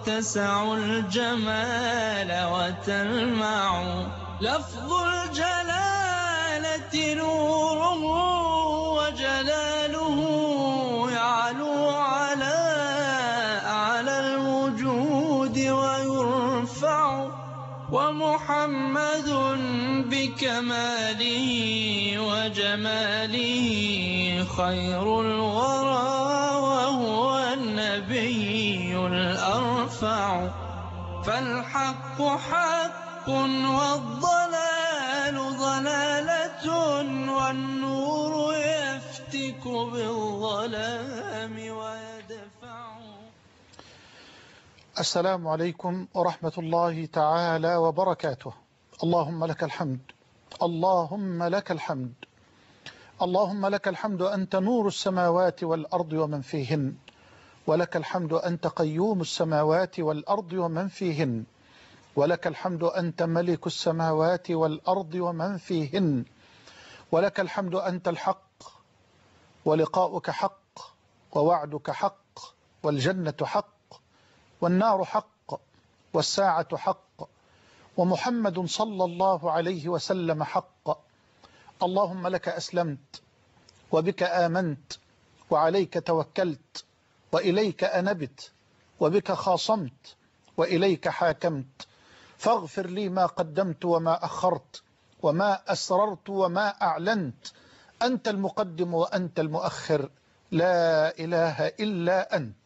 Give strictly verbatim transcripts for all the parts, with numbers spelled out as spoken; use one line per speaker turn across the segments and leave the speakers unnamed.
تسع الجمال وتلمع. لفظ الجلالة نوره وجلاله يعلو على أعلى الوجود ويرفع. ومحمد بكماله وجماله خير الورى وهو النبي الأرفع. فالحق حق والضلال ضلالة والنور يفتك بالظلام ويدفع.
السلام عليكم ورحمة الله تعالى وبركاته. اللهم لك الحمد، اللهم لك الحمد، اللهم لك الحمد أنت نور السماوات والأرض ومن فيهن، ولك الحمد أنت قيوم السماوات والأرض ومن فيهن، ولك الحمد أنت ملك السماوات والأرض ومن فيهن، ولك الحمد أنت الحق ولقاؤك حق ووعدك حق والجنة حق والنار حق والساعة حق ومحمد صلى الله عليه وسلم حق. اللهم لك أسلمت وبك آمنت وعليك توكلت وإليك أنبت وبك خاصمت وإليك حاكمت. فاغفر لي ما قدمت وما أخرت وما أسررت وما أعلنت. أنت المقدم وأنت المؤخر، لا إله إلا أنت.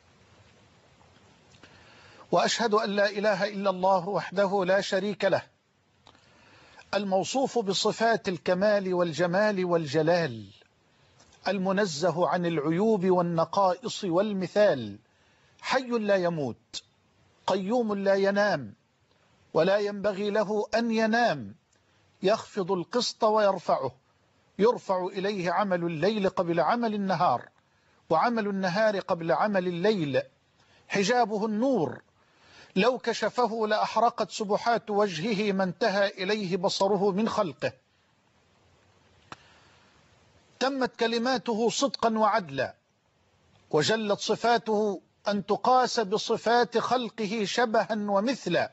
وأشهد أن لا إله إلا الله وحده لا شريك له، الموصوف بصفات الكمال والجمال والجلال، المنزه عن العيوب والنقائص والمثال، حي لا يموت، قيوم لا ينام ولا ينبغي له أن ينام، يخفض القسط ويرفعه، يرفع إليه عمل الليل قبل عمل النهار وعمل النهار قبل عمل الليل. حجابه النور، لو كشفه لأحرقت سبحات وجهه ما انتهى إليه بصره من خلقه. تمت كلماته صدقا وعدلا، وجلت صفاته أن تقاس بصفات خلقه شبها ومثلا،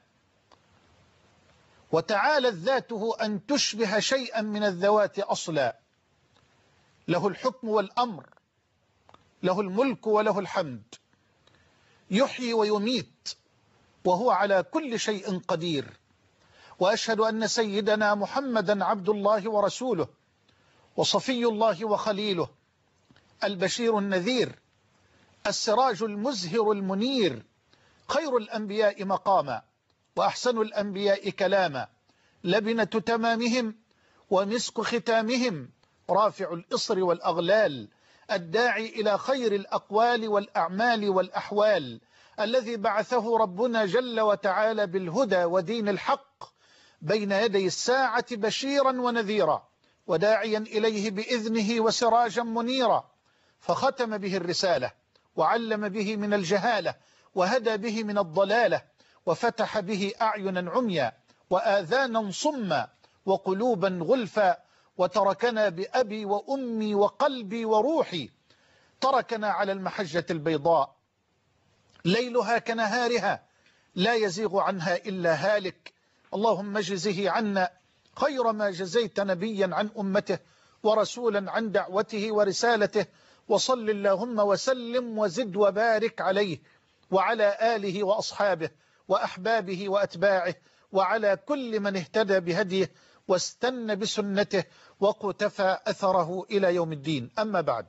وتعالت ذاته أن تشبه شيئا من الذوات أصلا. له الحكم والأمر، له الملك وله الحمد، يحيي ويميت وهو على كل شيء قدير. وأشهد أن سيدنا محمدا عبد الله ورسوله وصفي الله وخليله، البشير النذير، السراج المزهر المنير، خير الأنبياء مقاما وأحسن الأنبياء كلاما، لبنة تمامهم ومسك ختامهم، رافع الإصر والأغلال، الداعي إلى خير الأقوال والأعمال والأحوال، الذي بعثه ربنا جل وتعالى بالهدى ودين الحق بين يدي الساعة بشيرا ونذيرا وداعيا إليه بإذنه وسراجا منيرا. فختم به الرسالة وعلم به من الجهالة وهدى به من الضلالة، وفتح به أعينا عميا وآذانا صما وقلوبا غلفا، وتركنا بأبي وأمي وقلبي وروحي. تركنا على المحجة البيضاء ليلها كنهارها لا يزيغ عنها إلا هالك. اللهم اجزه عنا خير ما جزيت نبيا عن أمته ورسولا عن دعوته ورسالته، وصل اللهم وسلم وزد وبارك عليه وعلى آله وأصحابه وأحبابه وأتباعه وعلى كل من اهتدى بهديه واستنى بسنته وقتفى أثره إلى يوم الدين. أما بعد،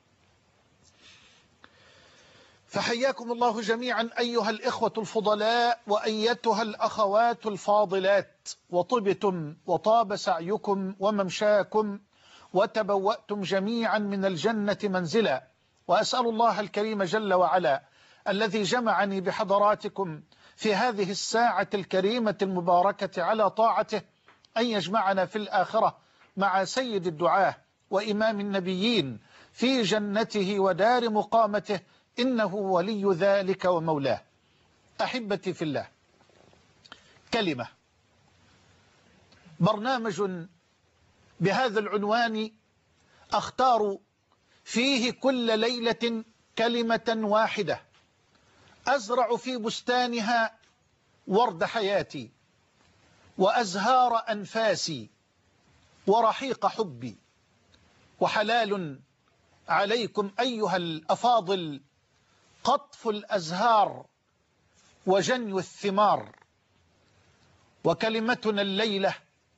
فحياكم الله جميعا أيها الإخوة الفضلاء وأيتها الأخوات الفاضلات، وطبتم وطاب سعيكم وممشاكم وتبوأتم جميعا من الجنة منزلا. وأسأل الله الكريم جل وعلا الذي جمعني بحضراتكم في هذه الساعة الكريمة المباركة على طاعته أن يجمعنا في الآخرة مع سيد الدعاة وإمام النبيين في جنته ودار مقامته، إنه ولي ذلك ومولاه. أحبتي في الله، كلمة، برنامج بهذا العنوان أختار فيه كل ليلة كلمة واحدة أزرع في بستانها ورد حياتي وأزهار أنفاسي ورحيق حبي، وحلال عليكم أيها الأفاضل قطف الأزهار وجني الثمار. وكلمتنا الليلة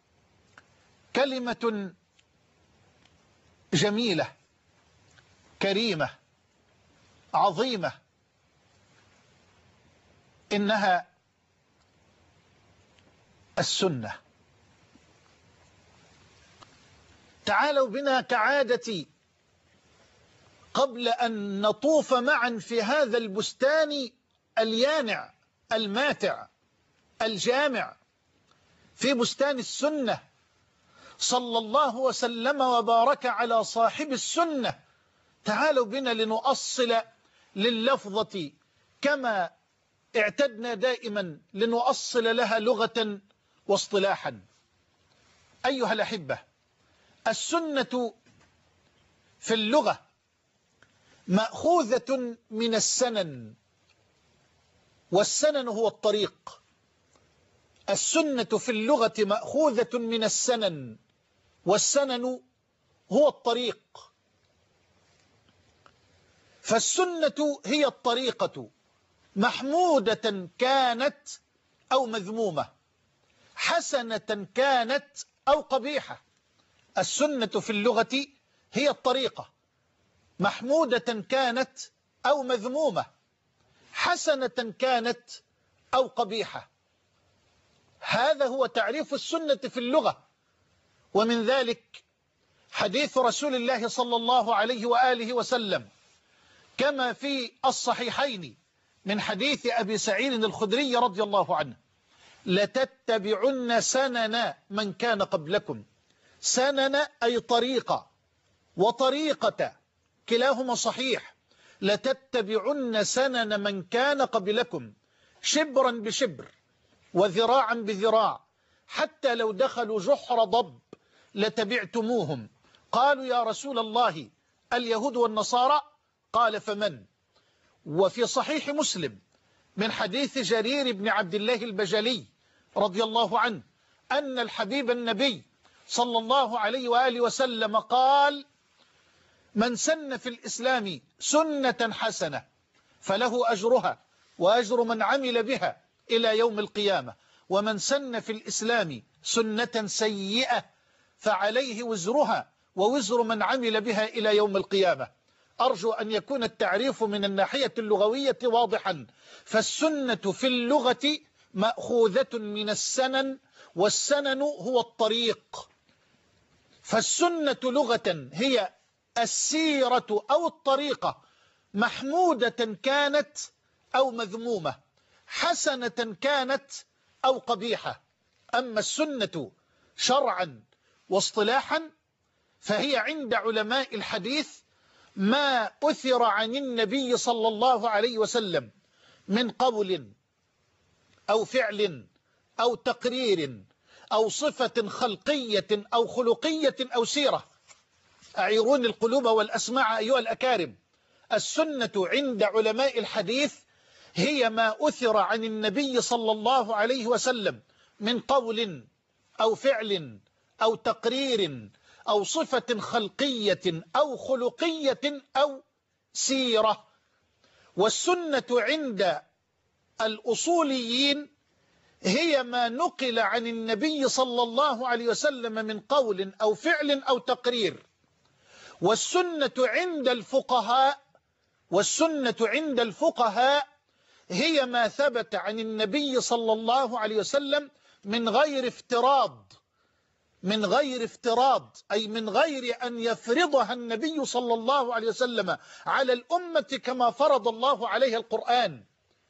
كلمة جميلة كريمة عظيمة، إنها السنة. تعالوا بنا كعادتي قبل أن نطوف معا في هذا البستان اليانع الماتع الجامع، في بستان السنة، صلى الله وسلم وبارك على صاحب السنة. تعالوا بنا لنؤصل لللفظة كما اعتدنا دائما، لنؤصل لها لغة واصطلاحا. أيها الأحبة، السنة في اللغة مأخوذة من السنن، والسنن هو الطريق. السنة في اللغة مأخوذة من السنن، والسنن هو الطريق. فالسنة هي الطريقة، محمودة كانت أو مذمومة، حسنة كانت أو قبيحة. السنة في اللغة هي الطريقة، محمودة كانت أو مذمومة، حسنة كانت أو قبيحة. هذا هو تعريف السنة في اللغة. ومن ذلك حديث رسول الله صلى الله عليه وآله وسلم كما في الصحيحين من حديث أبي سعيد الخدري رضي الله عنه: لتتبعن سنن من كان قبلكم. سنن أي طريقة، وطريقة كلاهما صحيح. لتتبعن سنن من كان قبلكم شبرا بشبر وذراعا بذراع، حتى لو دخلوا جحر ضب لتبعتموهم. قالوا يا رسول الله اليهود والنصارى؟ قال فمن؟ وفي صحيح مسلم من حديث جرير بن عبد الله البجلي رضي الله عنه أن الحبيب النبي صلى الله عليه وآله وسلم قال: من سن في الإسلام سنة حسنة فله أجرها وأجر من عمل بها إلى يوم القيامة، ومن سن في الإسلام سنة سيئة فعليه وزرها ووزر من عمل بها إلى يوم القيامة. أرجو أن يكون التعريف من الناحية اللغوية واضحا. فالسنة في اللغة مأخوذة من السنن، والسنن هو الطريق. فالسنة لغة هي السيرة أو الطريقة، محمودة كانت أو مذمومة، حسنة كانت أو قبيحة. أما السنة شرعا واصطلاحا فهي عند علماء الحديث ما أثر عن النبي صلى الله عليه وسلم من قول أو فعل أو تقرير أو صفة خلقية أو خلقية أو سيرة. أعيرون القلوب والأسماع أيها الأكارم. السنة عند علماء الحديث هي ما أثر عن النبي صلى الله عليه وسلم من قول أو فعل أو تقرير أو صفة خلقية أو خلقية أو سيرة. والسنة عند الأصوليين هي ما نقل عن النبي صلى الله عليه وسلم من قول أو فعل أو تقرير. والسنة عند الفقهاء والسنة عند الفقهاء هي ما ثبت عن النبي صلى الله عليه وسلم من غير افتراض من غير افتراض أي من غير أن يفرضها النبي صلى الله عليه وسلم على الأمة كما فرض الله عليها القرآن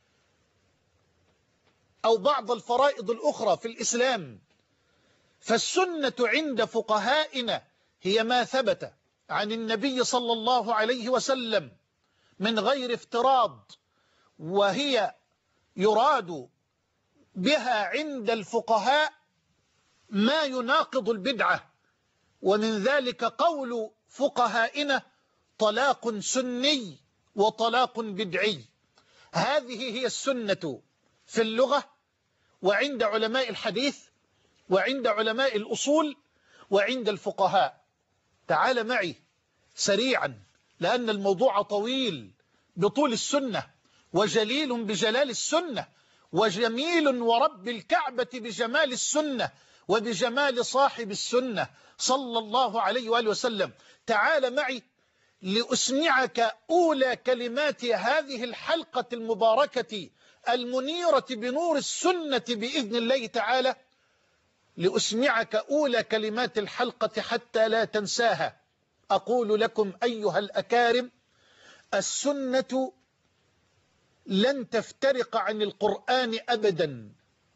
أو بعض الفرائض الأخرى في الإسلام. فالسنة عند فقهائنا هي ما ثبت عن النبي صلى الله عليه وسلم من غير افتراض، وهي يراد بها عند الفقهاء ما يناقض البدعة. ومن ذلك قول فقهائنا: طلاق سني وطلاق بدعي. هذه هي السنة في اللغة وعند علماء الحديث وعند علماء الأصول وعند الفقهاء. تعال معي سريعا لأن الموضوع طويل بطول السنة وجليل بجلال السنة وجميل ورب الكعبة بجمال السنة وبجمال صاحب السنة صلى الله عليه وآله وسلم. تعال معي لأسمعك أولى كلمات هذه الحلقة المباركة المنيرة بنور السنة بإذن الله تعالى، لأسمعك أولى كلمات الحلقة حتى لا تنساها. أقول لكم أيها الأكارم: السنة لن تفترق عن القرآن أبدا،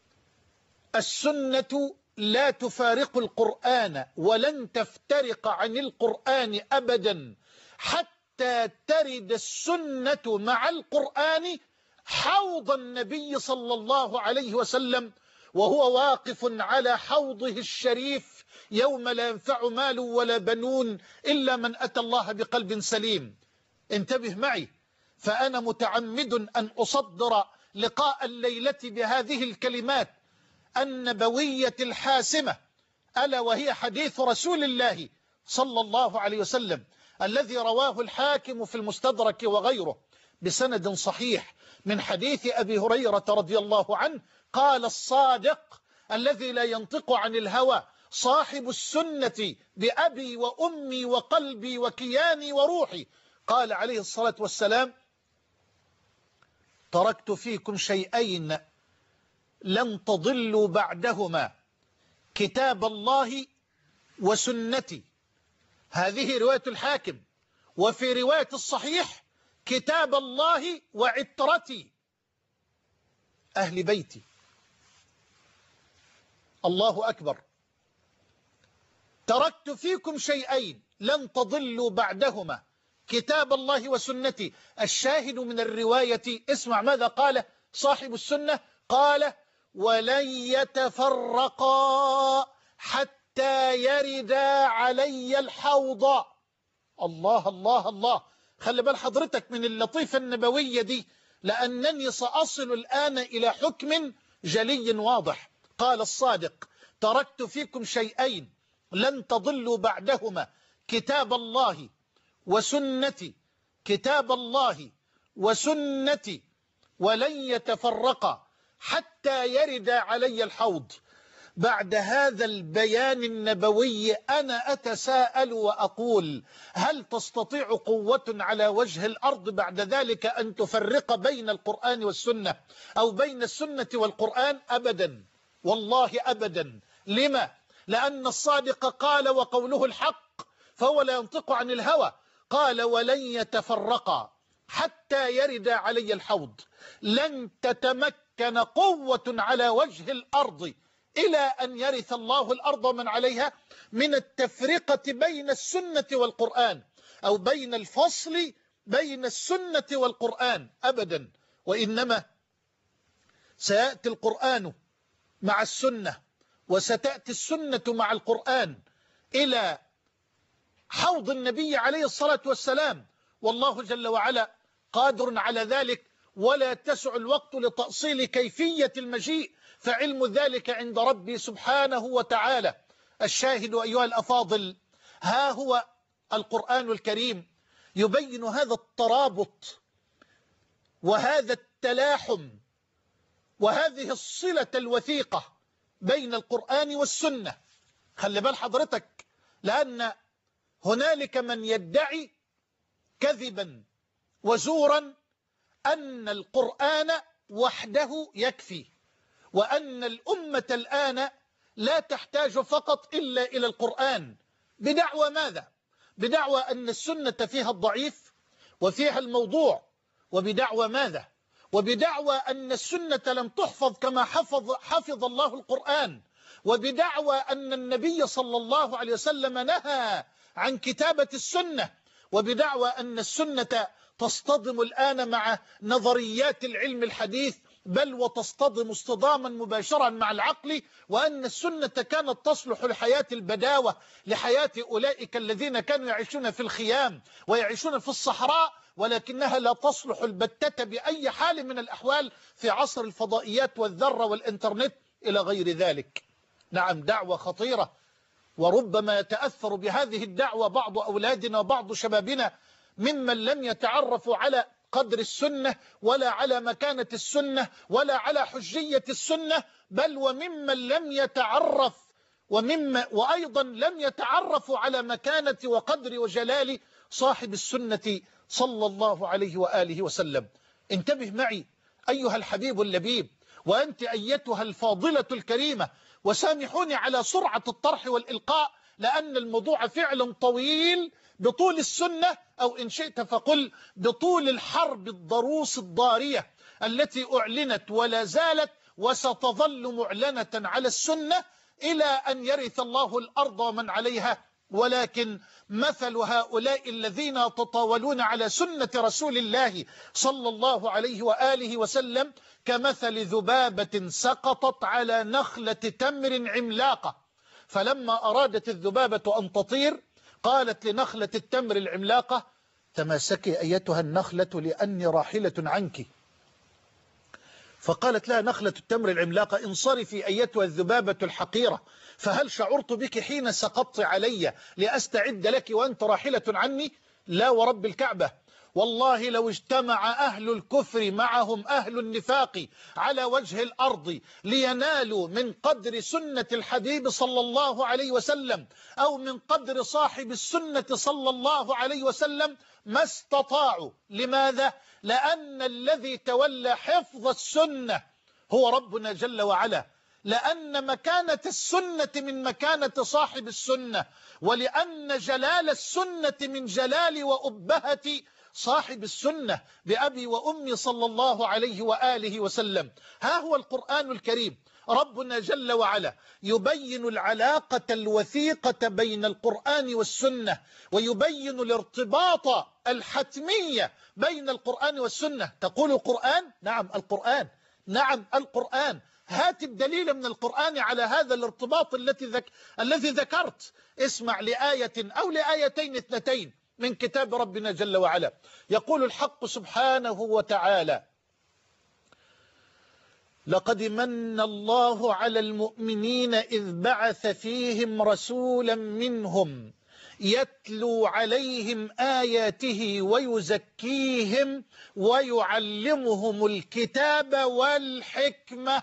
السنة لا تفارق القرآن ولن تفترق عن القرآن أبدا حتى ترد السنة مع القرآن حوض النبي صلى الله عليه وسلم وهو واقف على حوضه الشريف يوم لا ينفع مال ولا بنون إلا من أتى الله بقلب سليم. انتبه معي، فأنا متعمد أن أصدر لقاء الليلة بهذه الكلمات النبوية الحاسمة، ألا وهي حديث رسول الله صلى الله عليه وسلم الذي رواه الحاكم في المستدرك وغيره بسند صحيح من حديث أبي هريرة رضي الله عنه قال: الصادق الذي لا ينطق عن الهوى صاحب السنة بأبي وأمي وقلبي وكياني وروحي، قال عليه الصلاة والسلام: تركت فيكم شيئين لن تضلوا بعدهما، كتاب الله وسنتي. هذه رواية الحاكم، وفي رواية الصحيح: كتاب الله وعترتي أهل بيتي. الله أكبر. تركت فيكم شيئين لن تضلوا بعدهما، كتاب الله وسنتي. الشاهد من الرواية اسمع ماذا قال صاحب السنة، قال: ولن يتفرقا حتى يردا علي الحوض. الله الله الله، خلي بال حضرتك من اللطيفة النبوية دي، لأنني سأصل الآن إلى حكم جلي واضح. قال الصادق: تركت فيكم شيئين لن تضلوا بعدهما، كتاب الله وسنتي، كتاب الله وسنتي، ولن يتفرقا حتى يرد علي الحوض. بعد هذا البيان النبوي أنا أتساءل وأقول: هل تستطيع قوة على وجه الأرض بعد ذلك أن تفرق بين القرآن والسنة أو بين السنة والقرآن؟ أبدا، والله أبدا. لما؟ لأن الصادق قال وقوله الحق، فهو لا ينطق عن الهوى. قال: ولن يتفرقا حتى يرد علي الحوض. لن تتمكن قوة على وجه الأرض إلى أن يرث الله الأرض من عليها من التفرقة بين السنة والقرآن أو بين الفصل بين السنة والقرآن أبدا، وإنما سيأتي القرآن مع السنة وستأتي السنة مع القرآن إلى حوض النبي عليه الصلاة والسلام، والله جل وعلا قادر على ذلك، ولا تسع الوقت لتأصيل كيفية المجيء، فعلم ذلك عند ربي سبحانه وتعالى. الشاهد أيها الأفاضل، ها هو القرآن الكريم يبين هذا الترابط وهذا التلاحم وهذه الصلة الوثيقة بين القرآن والسنة. خلي بال حضرتك، لأن هنالك من يدعي كذبا وزورا أن القرآن وحده يكفي، وأن الأمة الآن لا تحتاج فقط إلا إلى القرآن. بدعوى ماذا؟ بدعوى أن السنة فيها الضعيف وفيها الموضوع. وبدعوى ماذا؟ وبدعوى أن السنة لم تحفظ كما حفظ, حفظ الله القرآن. وبدعوى أن النبي صلى الله عليه وسلم نهى عن كتابة السنة. وبدعوى أن السنة تصطدم الآن مع نظريات العلم الحديث، بل وتصطدم اصطداما مباشرا مع العقل، وأن السنة كانت تصلح لحياة البداوة، لحياة أولئك الذين كانوا يعيشون في الخيام ويعيشون في الصحراء، ولكنها لا تصلح البتة بأي حال من الأحوال في عصر الفضائيات والذرة والإنترنت إلى غير ذلك. نعم، دعوة خطيرة، وربما يتأثر بهذه الدعوة بعض أولادنا وبعض شبابنا ممن لم يتعرفوا على قدر السنة ولا على مكانة السنة ولا على حجية السنة، بل وممن لم يتعرف ومما وأيضا لم يتعرفوا على مكانة وقدر وجلال صاحب السنة صلى الله عليه وآله وسلم. انتبه معي أيها الحبيب اللبيب، وأنت أيتها الفاضلة الكريمة، وسامحوني على سرعة الطرح والإلقاء، لأن الموضوع فعلا طويل بطول السنة، أو إن شئت فقل بطول الحرب الضروس الضارية التي أعلنت ولا زالت وستظل معلنة على السنة إلى أن يرث الله الأرض ومن عليها. ولكن مثل هؤلاء الذين يتطاولون على سنة رسول الله صلى الله عليه وآله وسلم كمثل ذبابة سقطت على نخلة تمر عملاقة، فلما أرادت الذبابة أن تطير قالت لنخلة التمر العملاقة: تماسكي أيتها النخلة لأني راحلة عنك. فقالت لها نخلة التمر العملاقة: انصرفي أيتها الذبابة الحقيرة، فهل شعرت بك حين سقطت علي لأستعد لك وأنت راحلة عني؟ لا ورب الكعبة، والله لو اجتمع أهل الكفر معهم أهل النفاق على وجه الأرض لينالوا من قدر سنة الحبيب صلى الله عليه وسلم أو من قدر صاحب السنة صلى الله عليه وسلم ما استطاعوا. لماذا؟ لأن الذي تولى حفظ السنة هو ربنا جل وعلا، لأن مكانة السنة من مكانة صاحب السنة، ولأن جلال السنة من جلال وأبهة صاحب السنة بأبي وأمي صلى الله عليه وآله وسلم. ها هو القرآن الكريم، ربنا جل وعلا يبين العلاقة الوثيقة بين القرآن والسنة، ويبين الارتباط الحتمية بين القرآن والسنة. تقول القرآن؟ نعم القرآن، نعم القرآن. هات بدليل من القرآن على هذا الارتباط التي ذك... الذي ذكرت. اسمع لآية أو لآيتين اثنتين من كتاب ربنا جل وعلا. يقول الحق سبحانه وتعالى: لقد من الله على المؤمنين إذ بعث فيهم رسولا منهم يتلو عليهم آياته ويزكيهم ويعلمهم الكتاب والحكمة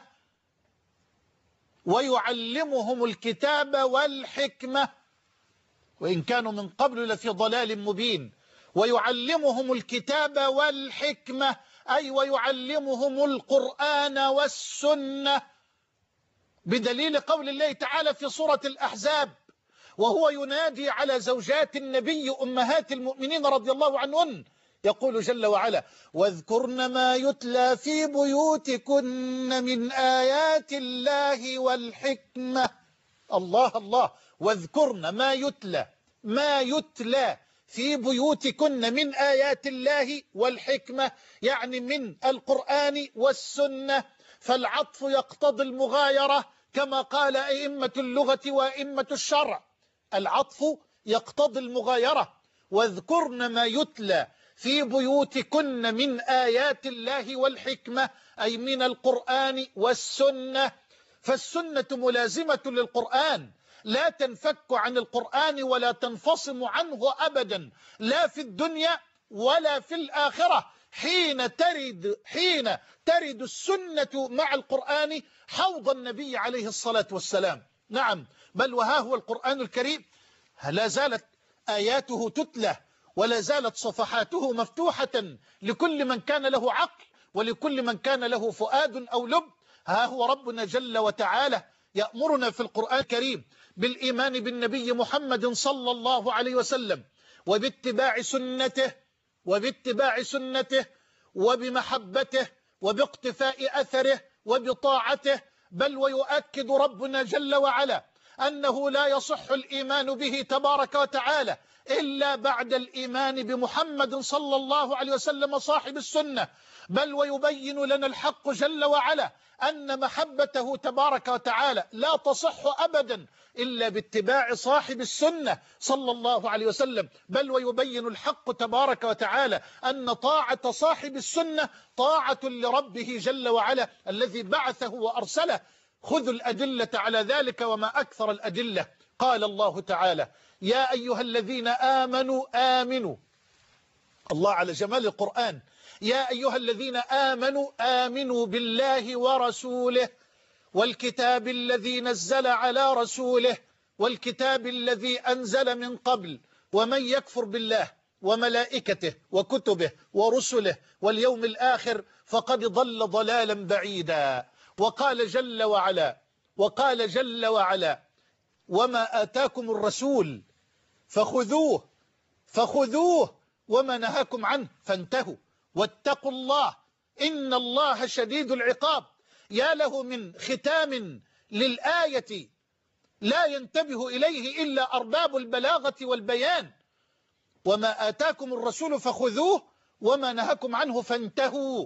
ويعلمهم الكتاب والحكمة وإن كانوا من قبل لفي ضلال مبين. ويعلمهم الكتاب والحكمة أي ويعلمهم القرآن والسنة، بدليل قول الله تعالى في سورة الأحزاب وهو ينادي على زوجات النبي أمهات المؤمنين رضي الله عنهن، يقول جل وعلا: واذكرن ما يتلى في بيوتكن من آيات الله والحكمة. الله الله، واذكرن ما يتلى ما يتلى في بيوتكن من آيات الله والحكمة، يعني من القرآن والسنة. فالعطف يقتضي المغايرة كما قال أئمة اللغة وأئمة الشرع، العطف يقتضي المغايرة. واذكرن ما يتلى في بيوتكن من آيات الله والحكمة أي من القرآن والسنة. فالسنة ملازمة للقرآن، لا تنفك عن القرآن ولا تنفصم عنه أبدا، لا في الدنيا ولا في الآخرة. حين ترد حين ترد السنة مع القرآن حوض النبي عليه الصلاة والسلام. نعم، بل وها هو القرآن الكريم لا زالت آياته تتلى ولا زالت صفحاته مفتوحة لكل من كان له عقل ولكل من كان له فؤاد أو لب. ها هو ربنا جل وتعالى يأمرنا في القرآن الكريم بالإيمان بالنبي محمد صلى الله عليه وسلم وباتباع سنته وباتباع سنته وبمحبته وباقتفاء أثره وبطاعته. بل ويؤكد ربنا جل وعلا أنه لا يصح الإيمان به تبارك وتعالى إلا بعد الإيمان بمحمد صلى الله عليه وسلم صاحب السنة، بل ويبين لنا الحق جل وعلا أن محبته تبارك وتعالى لا تصح أبدا إلا باتباع صاحب السنة صلى الله عليه وسلم، بل ويبين الحق تبارك وتعالى أن طاعة صاحب السنة طاعة لربه جل وعلا الذي بعثه وأرسله. خذوا الأدلة على ذلك وما أكثر الأدلة. قال الله تعالى: يا أيها الذين آمنوا آمنوا. الله على جمال القرآن. يا أيها الذين آمنوا آمنوا بالله ورسوله والكتاب الذي نزل على رسوله والكتاب الذي أنزل من قبل، ومن يكفر بالله وملائكته وكتبه ورسله واليوم الآخر فقد ضل ضلالا بعيدا. وقال جل وعلا وقال جل وعلا: وما آتاكم الرسول فخذوه فخذوه وما نهاكم عنه فانتهوا واتقوا الله إن الله شديد العقاب. يا له من ختام للآية لا ينتبه إليه إلا أرباب البلاغة والبيان. وما آتاكم الرسول فخذوه وما نهاكم عنه فانتهوا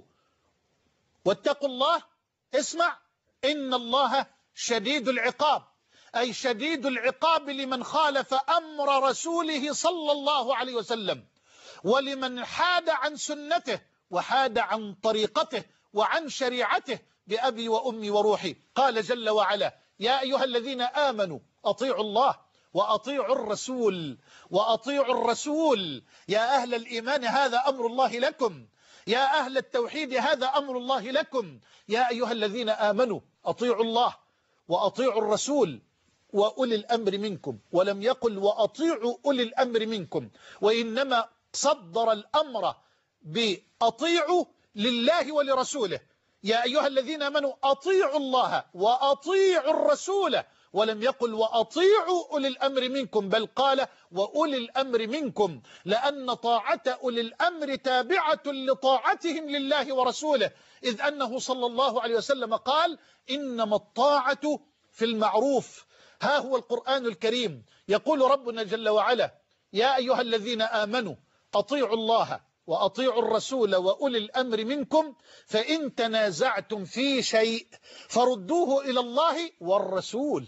واتقوا الله. اسمع: إن الله شديد العقاب، أي شديد العقاب لمن خالف أمر رسوله صلى الله عليه وسلم، ولمن حاد عن سنته وحاد عن طريقته وعن شريعته بأبي وأمي وروحي. قال جل وعلا: يا أيها الذين آمنوا أطيعوا الله وأطيعوا الرسول وأطيعوا الرسول. يا أهل الإيمان هذا أمر الله لكم، يا أهل التوحيد هذا أمر الله لكم. يا أيها الذين آمنوا أطيعوا الله وأطيعوا الرسول وأولي الأمر منكم، ولم يقل وأطيعوا أولي الأمر منكم، وإنما صدر الأمر بأطيعوا لله ولرسوله. يا أيها الذين آمنوا أطيعوا الله وأطيعوا الرسول، ولم يقل وأطيعوا أولي الأمر منكم، بل قال وأولي الأمر منكم، لأن طاعة أولي الأمر تابعة لطاعتهم لله ورسوله، إذ أنه صلى الله عليه وسلم قال: إنما الطاعة في المعروف. ها هو القرآن الكريم يقول ربنا جل وعلا: يا أيها الذين آمنوا أطيعوا الله وأطيعوا الرسول وأولي الأمر منكم فإن تنازعتم في شيء فردوه إلى الله والرسول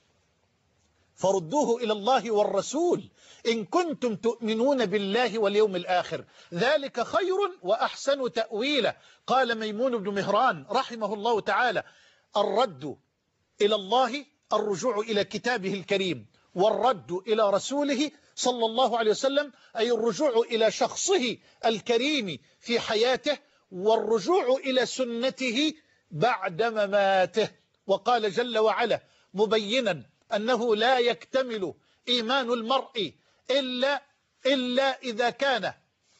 فردوه إلى الله والرسول إن كنتم تؤمنون بالله واليوم الآخر، ذلك خير وأحسن تأويلا. قال ميمون بن مهران رحمه الله تعالى: الرد إلى الله الرجوع إلى كتابه الكريم، والرد إلى رسوله صلى الله عليه وسلم أي الرجوع إلى شخصه الكريم في حياته، والرجوع إلى سنته بعد مماته. وقال جل وعلا مبينا أنه لا يكتمل إيمان المرء إلا, إلا إذا كان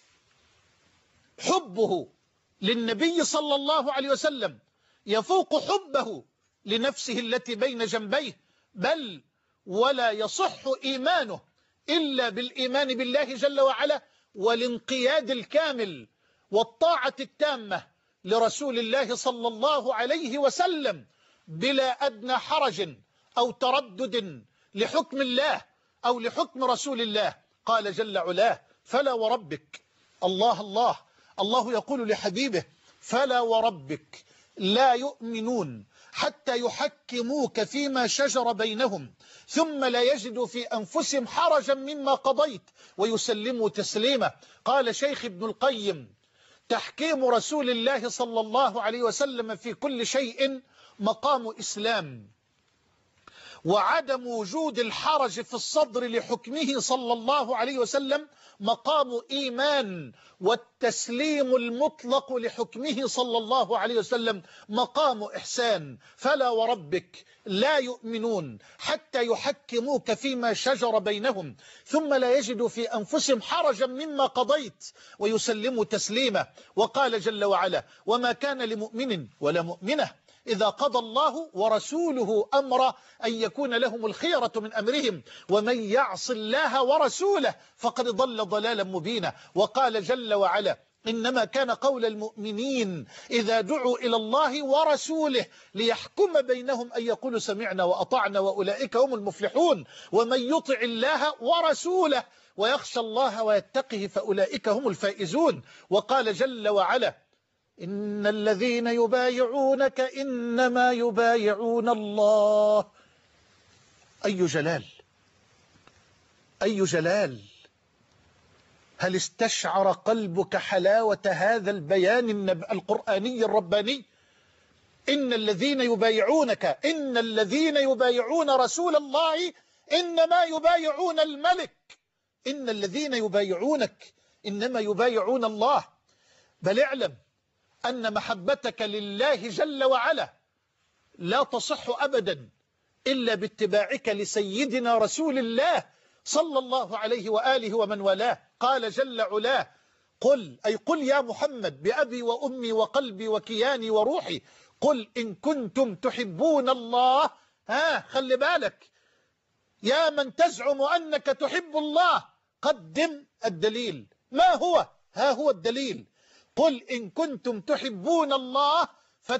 حبه للنبي صلى الله عليه وسلم يفوق حبه لنفسه التي بين جنبيه، بل ولا يصح إيمانه إلا بالإيمان بالله جل وعلا والانقياد الكامل والطاعة التامة لرسول الله صلى الله عليه وسلم بلا أدنى حرج أو تردد لحكم الله أو لحكم رسول الله. قال جل علاه: فلا وربك. الله الله الله يقول لحبيبه: فلا وربك لا يؤمنون حتى يحكموك فيما شجر بينهم ثم لا يجدوا في أنفسهم حرجا مما قضيت ويسلموا تسليما. قال شيخ ابن القيم: تحكيم رسول الله صلى الله عليه وسلم في كل شيء مقام إسلام، وعدم وجود الحرج في الصدر لحكمه صلى الله عليه وسلم مقام إيمان، والتسليم المطلق لحكمه صلى الله عليه وسلم مقام إحسان. فلا وربك لا يؤمنون حتى يحكموك فيما شجر بينهم ثم لا يجدوا في أنفسهم حرجا مما قضيت ويسلموا تسليما. وقال جل وعلا: وما كان لمؤمن ولا مؤمنة إذا قضى الله ورسوله أمرا أن يكون لهم الخيرة من أمرهم ومن يعص الله ورسوله فقد ضل ضلالا مبينا. وقال جل وعلا: إنما كان قول المؤمنين إذا دعوا إلى الله ورسوله ليحكم بينهم أن يقولوا سمعنا وأطعنا وأولئك هم المفلحون. ومن يطع الله ورسوله ويخشى الله ويتقه فأولئك هم الفائزون. وقال جل وعلا إن الذين يبايعونك إنما يبايعون الله. أي جلال، أي جلال. هل استشعر قلبك حلاوة هذا البيان القرآني الرباني؟ إن الذين يبايعونك إن الذين يبايعون رسول الله إنما يبايعون الملك. إن الذين يبايعونك إنما يبايعون الله. بل اعلم أن محبتك لله جل وعلا لا تصح أبدا إلا باتباعك لسيدنا رسول الله صلى الله عليه وآله ومن والاه. قال جل علاه قل، أي قل يا محمد بأبي وأمي وقلبي وكياني وروحي، قل إن كنتم تحبون الله. ها خلي بالك يا من تزعم أنك تحب الله، قدم الدليل. ما هو؟ ها هو الدليل. قل إن كنتم تحبون الله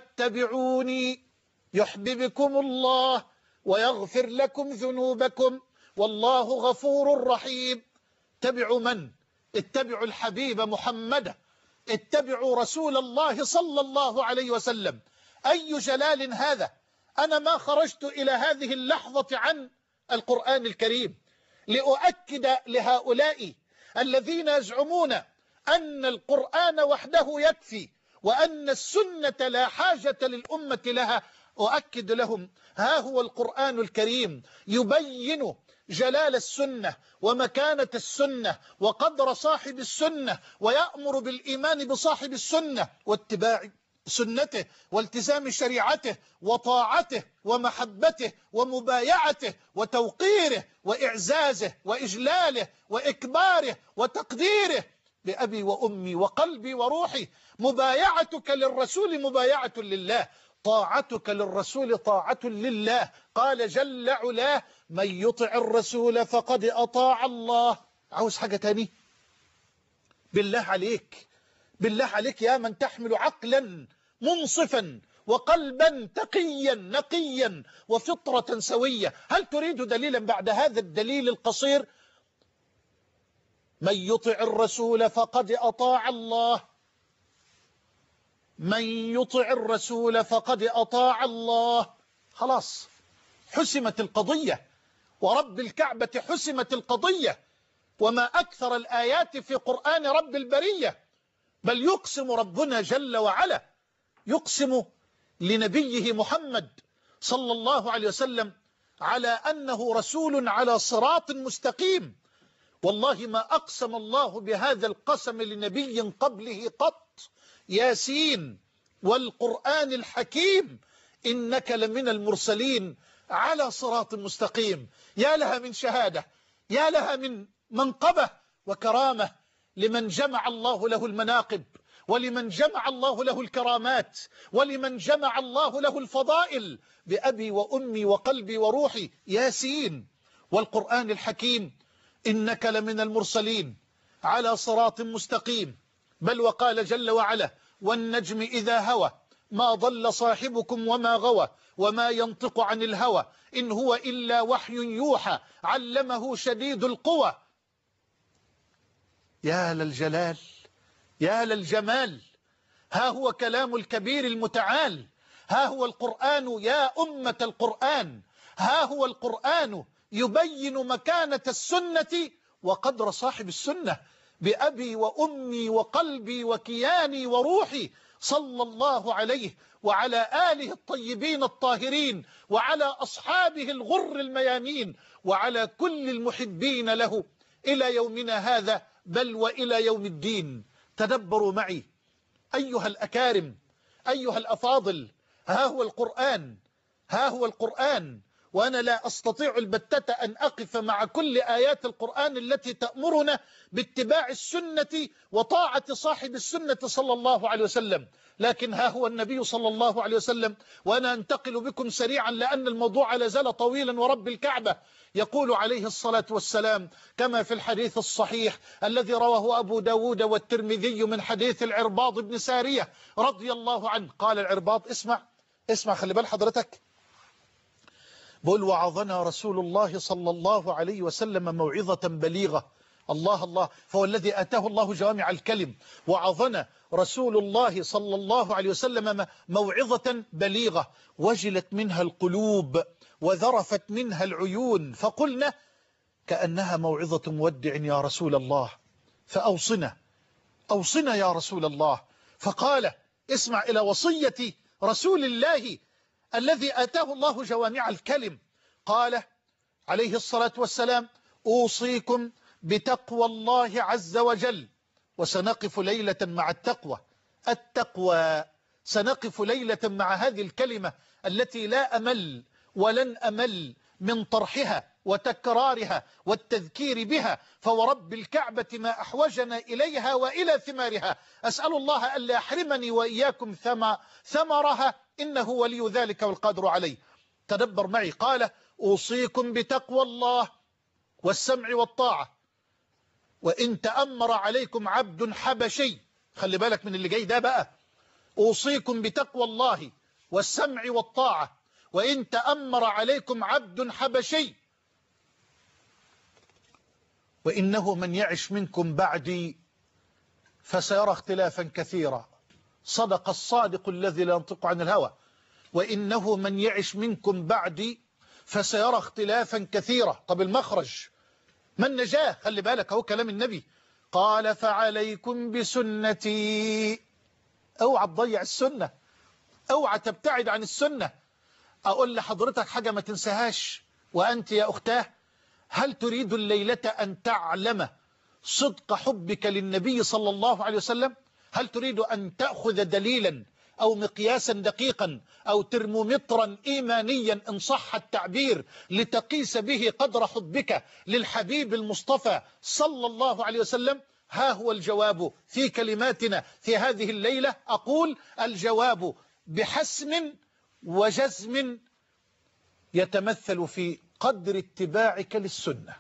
فاتبعوني يحببكم الله ويغفر لكم ذنوبكم والله غفور رحيم. اتبعوا من؟ اتبعوا الحبيب محمد، اتبعوا رسول الله صلى الله عليه وسلم. أي جلال هذا. أنا ما خرجت إلى هذه اللحظة عن القرآن الكريم لأؤكد لهؤلاء الذين يزعمون أن القرآن وحده يكفي وأن السنة لا حاجة للأمة لها، أؤكد لهم ها هو القرآن الكريم يبين جلال السنة ومكانة السنة وقدر صاحب السنة، ويأمر بالإيمان بصاحب السنة واتباع سنته والتزام شريعته وطاعته ومحبته ومبايعته وتوقيره وإعزازه وإجلاله وإكباره وتقديره. بأبي وأمي وقلبي وروحي. مبايعتك للرسول مبايعة لله، طاعتك للرسول طاعة لله. قال جل علاه من يطع الرسول فقد أطاع الله. عاوز حاجة تاني؟ بالله عليك، بالله عليك يا من تحمل عقلا منصفا وقلبا تقيا نقيا وفطرة سوية، هل تريد دليلا بعد هذا الدليل القصير؟ من يطع الرسول فقد أطاع الله، من يطع الرسول فقد أطاع الله. خلاص حسمت القضية، ورب الكعبة حسمت القضية. وما أكثر الآيات في قرآن رب البرية. بل يقسم ربنا جل وعلا، يقسم لنبيه محمد صلى الله عليه وسلم على أنه رسول على صراط مستقيم. والله ما أقسم الله بهذا القسم لنبي قبله قط. ياسين والقرآن الحكيم إنك لمن المرسلين على صراط مستقيم. يا لها من شهادة، يا لها من منقبة وكرامة لمن جمع الله له المناقب، ولمن جمع الله له الكرامات، ولمن جمع الله له الفضائل. بأبي وأمي وقلبي وروحي. ياسين والقرآن الحكيم إنك لمن المرسلين على صراط مستقيم. بل وقال جل وعلا والنجم إذا هوى ما ضل صاحبكم وما غوى وما ينطق عن الهوى إن هو إلا وحي يوحى علمه شديد القوى. يا للجلال، يا للجمال. ها هو كلام الكبير المتعال، ها هو القرآن يا أمة القرآن، ها هو القرآن يبين مكانة السنة وقدر صاحب السنة. بأبي وأمي وقلبي وكياني وروحي صلى الله عليه وعلى آله الطيبين الطاهرين وعلى أصحابه الغر الميامين وعلى كل المحبين له إلى يومنا هذا بل وإلى يوم الدين. تدبروا معي أيها الأكارم، أيها الأفاضل. ها هو القرآن، ها هو القرآن وأنا لا أستطيع البتة أن أقف مع كل آيات القرآن التي تأمرنا باتباع السنة وطاعة صاحب السنة صلى الله عليه وسلم، لكن ها هو النبي صلى الله عليه وسلم، وأنا أنتقل بكم سريعا لأن الموضوع لا زال طويلا ورب الكعبة، يقول عليه الصلاة والسلام كما في الحديث الصحيح الذي رواه أبو داود والترمذي من حديث العرباض بن سارية رضي الله عنه، قال العرباض اسمع اسمع خلي بال حضرتك، بقول وعظنا رسول الله صلى الله عليه وسلم موعظة بليغة، الله الله، فهو الذي آتاه الله جوامع الكلم، وعظنا رسول الله صلى الله عليه وسلم موعظة بليغة وجلت منها القلوب وذرفت منها العيون، فقلنا كأنها موعظة مودع يا رسول الله، فأوصنا أوصنا يا رسول الله، فقال اسمع إلى وصية رسول الله الذي آتاه الله جوامع الكلم، قال عليه الصلاة والسلام أوصيكم بتقوى الله عز وجل، وسنقف ليلة مع التقوى، التقوى سنقف ليلة مع هذه الكلمة التي لا أمل ولن أمل من طرحها وتكرارها والتذكير بها، فورب الكعبة ما أحوجنا إليها وإلى ثمارها، أسأل الله ألا يحرمني وإياكم ثمرها إنه ولي ذلك والقادر عليه. تدبر معي، قال أوصيكم بتقوى الله والسمع والطاعة، وإن تأمر عليكم عبد حبشي، خلي بالك من اللي جاي ده بقى، أوصيكم بتقوى الله والسمع والطاعة وإن تأمر عليكم عبد حبشي، وإنه من يعش منكم بعدي فسيرى اختلافا كثيرا، صدق الصادق الذي لا ينطق عن الهوى، وإنه من يعش منكم بعدي فسيرى اختلافا كثيرا. طب المخرج ما النجاة؟ خلي بالك اهو كلام النبي، قال فعليكم بسنتي، اوعى تضيع السنة، اوعى تبتعد عن السنة. اقول لحضرتك حاجة ما تنساهاش، وانت يا اختاه هل تريد الليلة ان تعلم صدق حبك للنبي صلى الله عليه وسلم؟ هل تريد ان تأخذ دليلا أو مقياسا دقيقا أو ترمومترا إيمانيا إن صح التعبير لتقيس به قدر حبك للحبيب المصطفى صلى الله عليه وسلم؟ ها هو الجواب في كلماتنا في هذه الليلة. أقول الجواب بحسم وجزم يتمثل في قدر اتباعك للسنة.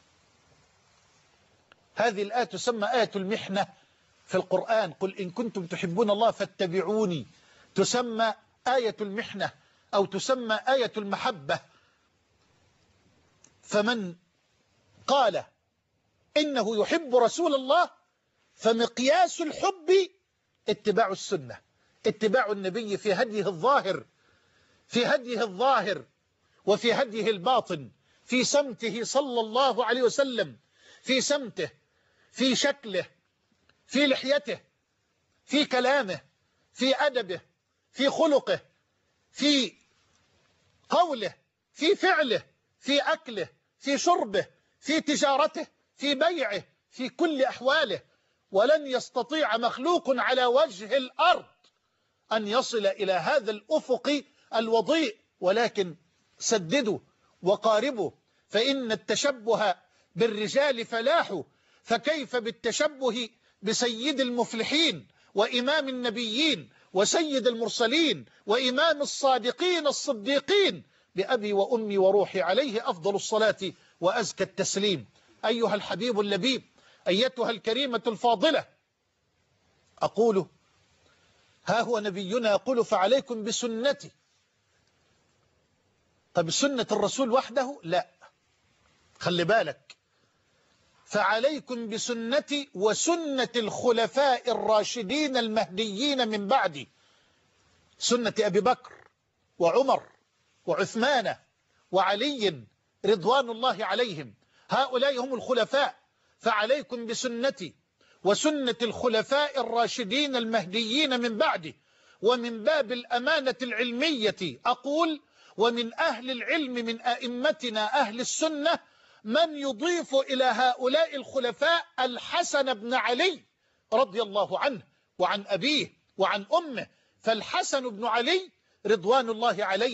هذه الآية تسمى آية المحنة في القرآن، قل إن كنتم تحبون الله فاتبعوني، تسمى آية المحنة أو تسمى آية المحبة. فمن قال إنه يحب رسول الله فمقياس الحب اتباع السنة، اتباع النبي في هديه الظاهر في هديه الظاهر وفي هديه الباطن، في سمته صلى الله عليه وسلم، في سمته، في شكله، في لحيته، في كلامه، في أدبه، في خلقه، في قوله، في فعله، في أكله، في شربه، في تجارته، في بيعه، في كل أحواله. ولن يستطيع مخلوق على وجه الأرض أن يصل إلى هذا الأفق الوضيء، ولكن سددوا وقاربوا، فإن التشبه بالرجال فلاح، فكيف بالتشبه بسيد المفلحين وإمام النبيين وسيد المرسلين وإمام الصادقين الصديقين بأبي وأمي وروحي عليه أفضل الصلاة وأزكى التسليم. أيها الحبيب اللبيب، أيتها الكريمة الفاضلة، أقول ها هو نبينا يقول فعليكم بسنتي. طب سنة الرسول وحده؟ لا، خلي بالك، فعليكم بسنتي وسنة الخلفاء الراشدين المهديين من بعدي، سنة أبي بكر وعمر وعثمان وعلي رضوان الله عليهم، هؤلاء هم الخلفاء، فعليكم بسنتي وسنة الخلفاء الراشدين المهديين من بعدي. ومن باب الأمانة العلمية أقول ومن أهل العلم من أئمتنا أهل السنة من يضيف إلى هؤلاء الخلفاء الحسن بن علي رضي الله عنه وعن أبيه وعن أمه، فالحسن بن علي رضوان الله عليه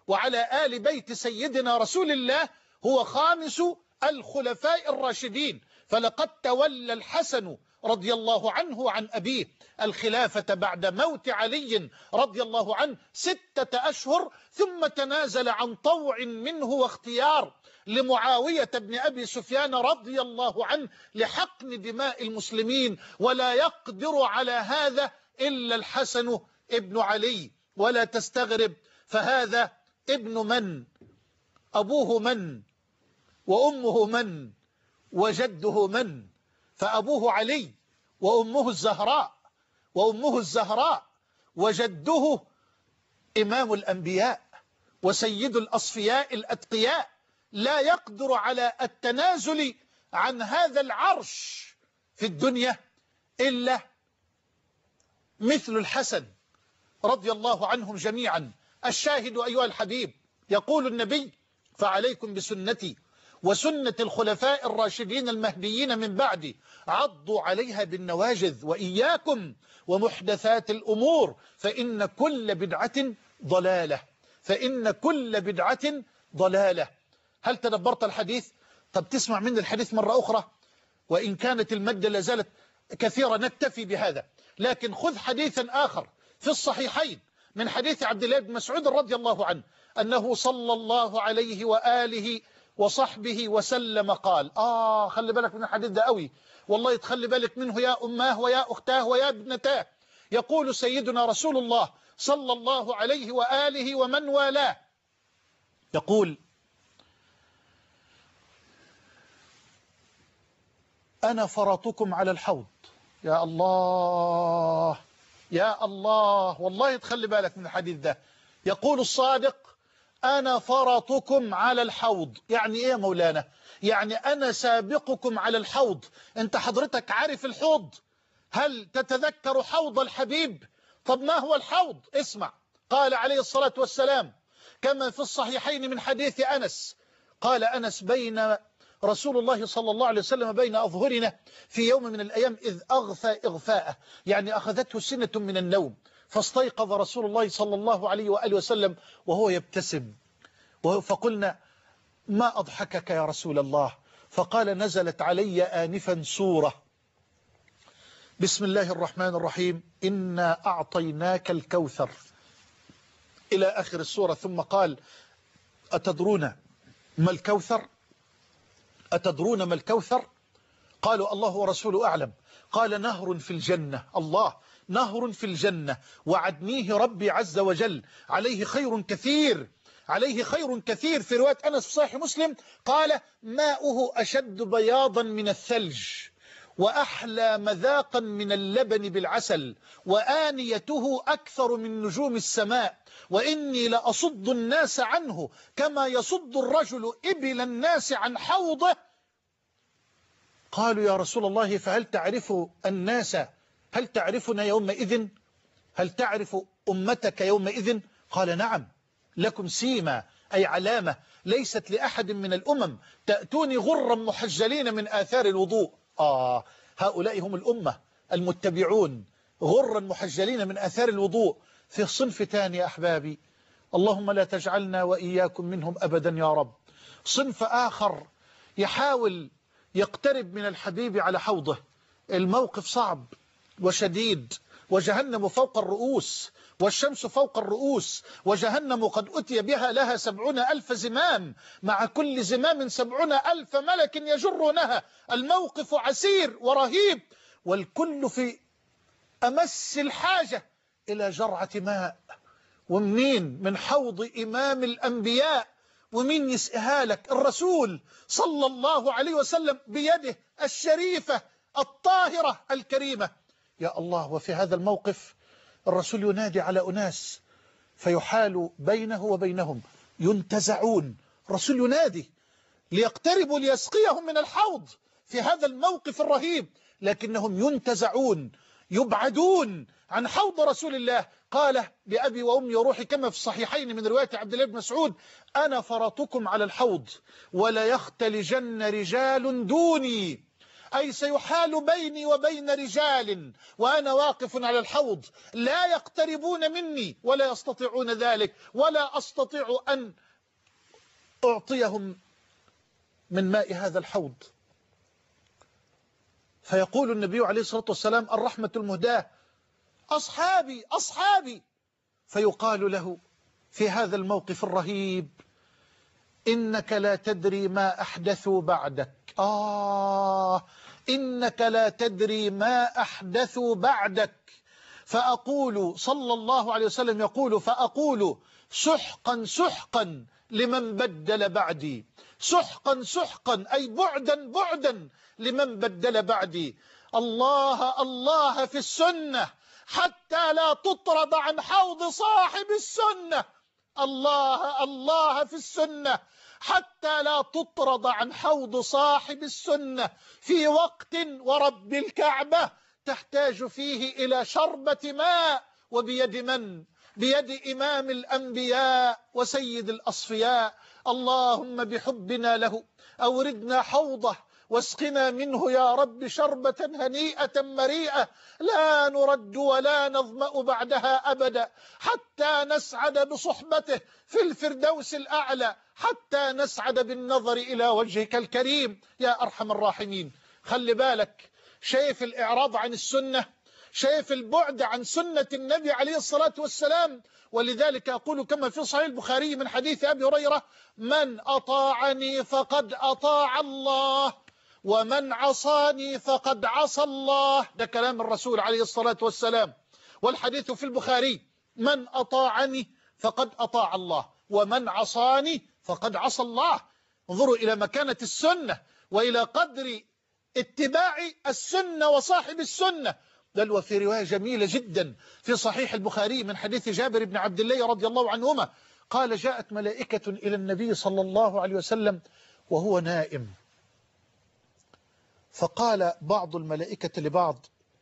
وعلى آل بيت سيدنا رسول الله هو خامس الخلفاء الراشدين، فلقد تولى الحسن رضي الله عنه عن أبيه الخلافة بعد موت علي رضي الله عنه ستة أشهر، ثم تنازل عن طوع منه واختيار لمعاوية بن أبي سفيان رضي الله عنه لحقن دماء المسلمين، ولا يقدر على هذا إلا الحسن ابن علي. ولا تستغرب، فهذا ابن من؟ أبوه من؟ وأمه من؟ وجده من؟ فأبوه علي وأمه الزهراء، وأمه الزهراء وجده إمام الأنبياء وسيد الأصفياء الأتقياء، لا يقدر على التنازل عن هذا العرش في الدنيا إلا مثل الحسن رضي الله عنهم جميعا. الشاهد أيها الحبيب، يقول النبي: فعليكم بسنتي وسنة الخلفاء الراشدين المهديين من بعدي، عضوا عليها بالنواجذ، وإياكم ومحدثات الأمور، فإن كل بدعة ضلالة، فإن كل بدعة ضلالة. هل تدبرت الحديث؟ طب تسمع من الحديث مرة أخرى، وإن كانت المادة لازالت كثيرة نكتفي بهذا، لكن خذ حديثا آخر في الصحيحين من حديث عبد الله بن مسعود رضي الله عنه أنه صلى الله عليه وآله وصحبه وسلم قال: آه خلي بالك من الحديث ده قوي والله، تخلي بالك منه يا أماه ويا أختاه ويا ابنتاه. يقول سيدنا رسول الله صلى الله عليه وآله ومن والاه، يقول: أنا فرطكم على الحوض. يا الله يا الله، والله تخلي بالك من الحديث ده. يقول الصادق: أنا فرطكم على الحوض. يعني إيه يا مولانا؟ يعني أنا سابقكم على الحوض. أنت حضرتك عارف الحوض؟ هل تتذكر حوض الحبيب؟ طب ما هو الحوض؟ اسمع. قال عليه الصلاة والسلام كما في الصحيحين من حديث أنس، قال أنس: بين رسول الله صلى الله عليه وسلم بين أظهرنا في يوم من الأيام إذ أغفى إغفاءه، يعني أخذته سنة من النوم، فاستيقظ رسول الله صلى الله عليه وآله وسلم وهو يبتسم، فقلنا: ما أضحكك يا رسول الله؟ فقال: نزلت علي آنفا سورة بسم الله الرحمن الرحيم إنا أعطيناك الكوثر إلى آخر السورة، ثم قال: أتدرون ما الكوثر؟ أتدرون ما الكوثر؟ قالوا: الله ورسوله أعلم. قال: نهر في الجنة. الله، نهر في الجنة وعدنيه ربي عز وجل، عليه خير كثير، عليه خير كثير. في رواية أنس في صحيح مسلم قال: ماؤه أشد بياضا من الثلج وأحلى مذاقا من اللبن بالعسل، وآنيته أكثر من نجوم السماء، وإني لأصد الناس عنه كما يصد الرجل إبل الناس عن حوضه. قالوا: يا رسول الله فهل تعرف الناس؟ هل تعرفنا يومئذ؟ هل تعرف أمتك يومئذ؟ قال: نعم، لكم سيما، أي علامة ليست لأحد من الأمم، تأتوني غرا محجلين من آثار الوضوء. آه هؤلاء هم الأمة المتبعون، غرا محجلين من آثار الوضوء. في صنف ثاني يا أحبابي، اللهم لا تجعلنا وإياكم منهم أبدا يا رب، صنف آخر يحاول يقترب من الحبيب على حوضه. الموقف صعب وشديد، وجهنم فوق الرؤوس والشمس فوق الرؤوس، وجهنم قد أتي بها لها سبعون ألف زمام، مع كل زمام سبعون ألف ملك يجرونها. الموقف عسير ورهيب، والكل في أمس الحاجة إلى جرعة ماء. ومنين؟ من حوض إمام الأنبياء. ومين يسقيها لك؟ الرسول صلى الله عليه وسلم بيده الشريفة الطاهرة الكريمة. يا الله، وفي هذا الموقف الرسول ينادي على أناس فيحال بينه وبينهم، ينتزعون. الرسول ينادي ليقتربوا ليسقيهم من الحوض في هذا الموقف الرهيب، لكنهم ينتزعون، يبعدون عن حوض رسول الله. قال: بأبي وأمي وروحي، كما في الصحيحين من رواية عبد الله بن مسعود: أنا فرطكم على الحوض ولا يختلجن رجال دوني أي سيحال بيني وبين رجال وأنا واقف على الحوض لا يقتربون مني ولا يستطيعون ذلك، ولا أستطيع أن أعطيهم من ماء هذا الحوض. فيقول النبي عليه الصلاة والسلام الرحمة المهداة: أصحابي أصحابي. فيقال له في هذا الموقف الرهيب: إنك لا تدري ما أحدثوا بعدك. آه إنك لا تدري ما أحدثوا بعدك. فأقول صلى الله عليه وسلم يقول: فأقول سحقا سحقا لمن بدل بعدي، سحقا سحقا أي بعدا بعدا لمن بدل بعدي. الله الله في السنة حتى لا تطرد عن حوض صاحب السنة. الله الله في السنة حتى لا تطرد عن حوض صاحب السنة في وقت ورب الكعبة تحتاج فيه إلى شربة ماء، وبيد من؟ بيد إمام الأنبياء وسيد الأصفياء. اللهم بحبنا له أوردنا حوضه واسقنا منه يا رب شربة هنيئة مريئة لا نرد ولا نظمأ بعدها أبدا، حتى نسعد بصحبته في الفردوس الأعلى، حتى نسعد بالنظر إلى وجهك الكريم يا أرحم الراحمين. خلي بالك، شايف الإعراض عن السنة، شايف البعد عن سنة النبي عليه الصلاة والسلام. ولذلك أقول كما في صحيح البخاري من حديث أبي هريرة: من أطاعني فقد أطاع الله ومن عصاني فقد عصى الله. ده كلام الرسول عليه الصلاة والسلام. والحديث في البخاري: من أطاعني فقد أطاع الله ومن عصاني فقد عصى الله. انظروا إلى مكانة السنة وإلى قدر اتباع السنة وصاحب السنة. بل وفي رواية جميلة جدا في صحيح البخاري من حديث جابر بن عبد الله رضي الله عنهما قال: جاءت ملائكة إلى النبي صلى الله عليه وسلم وهو نائم، فقال بعض الملائكة لبعض: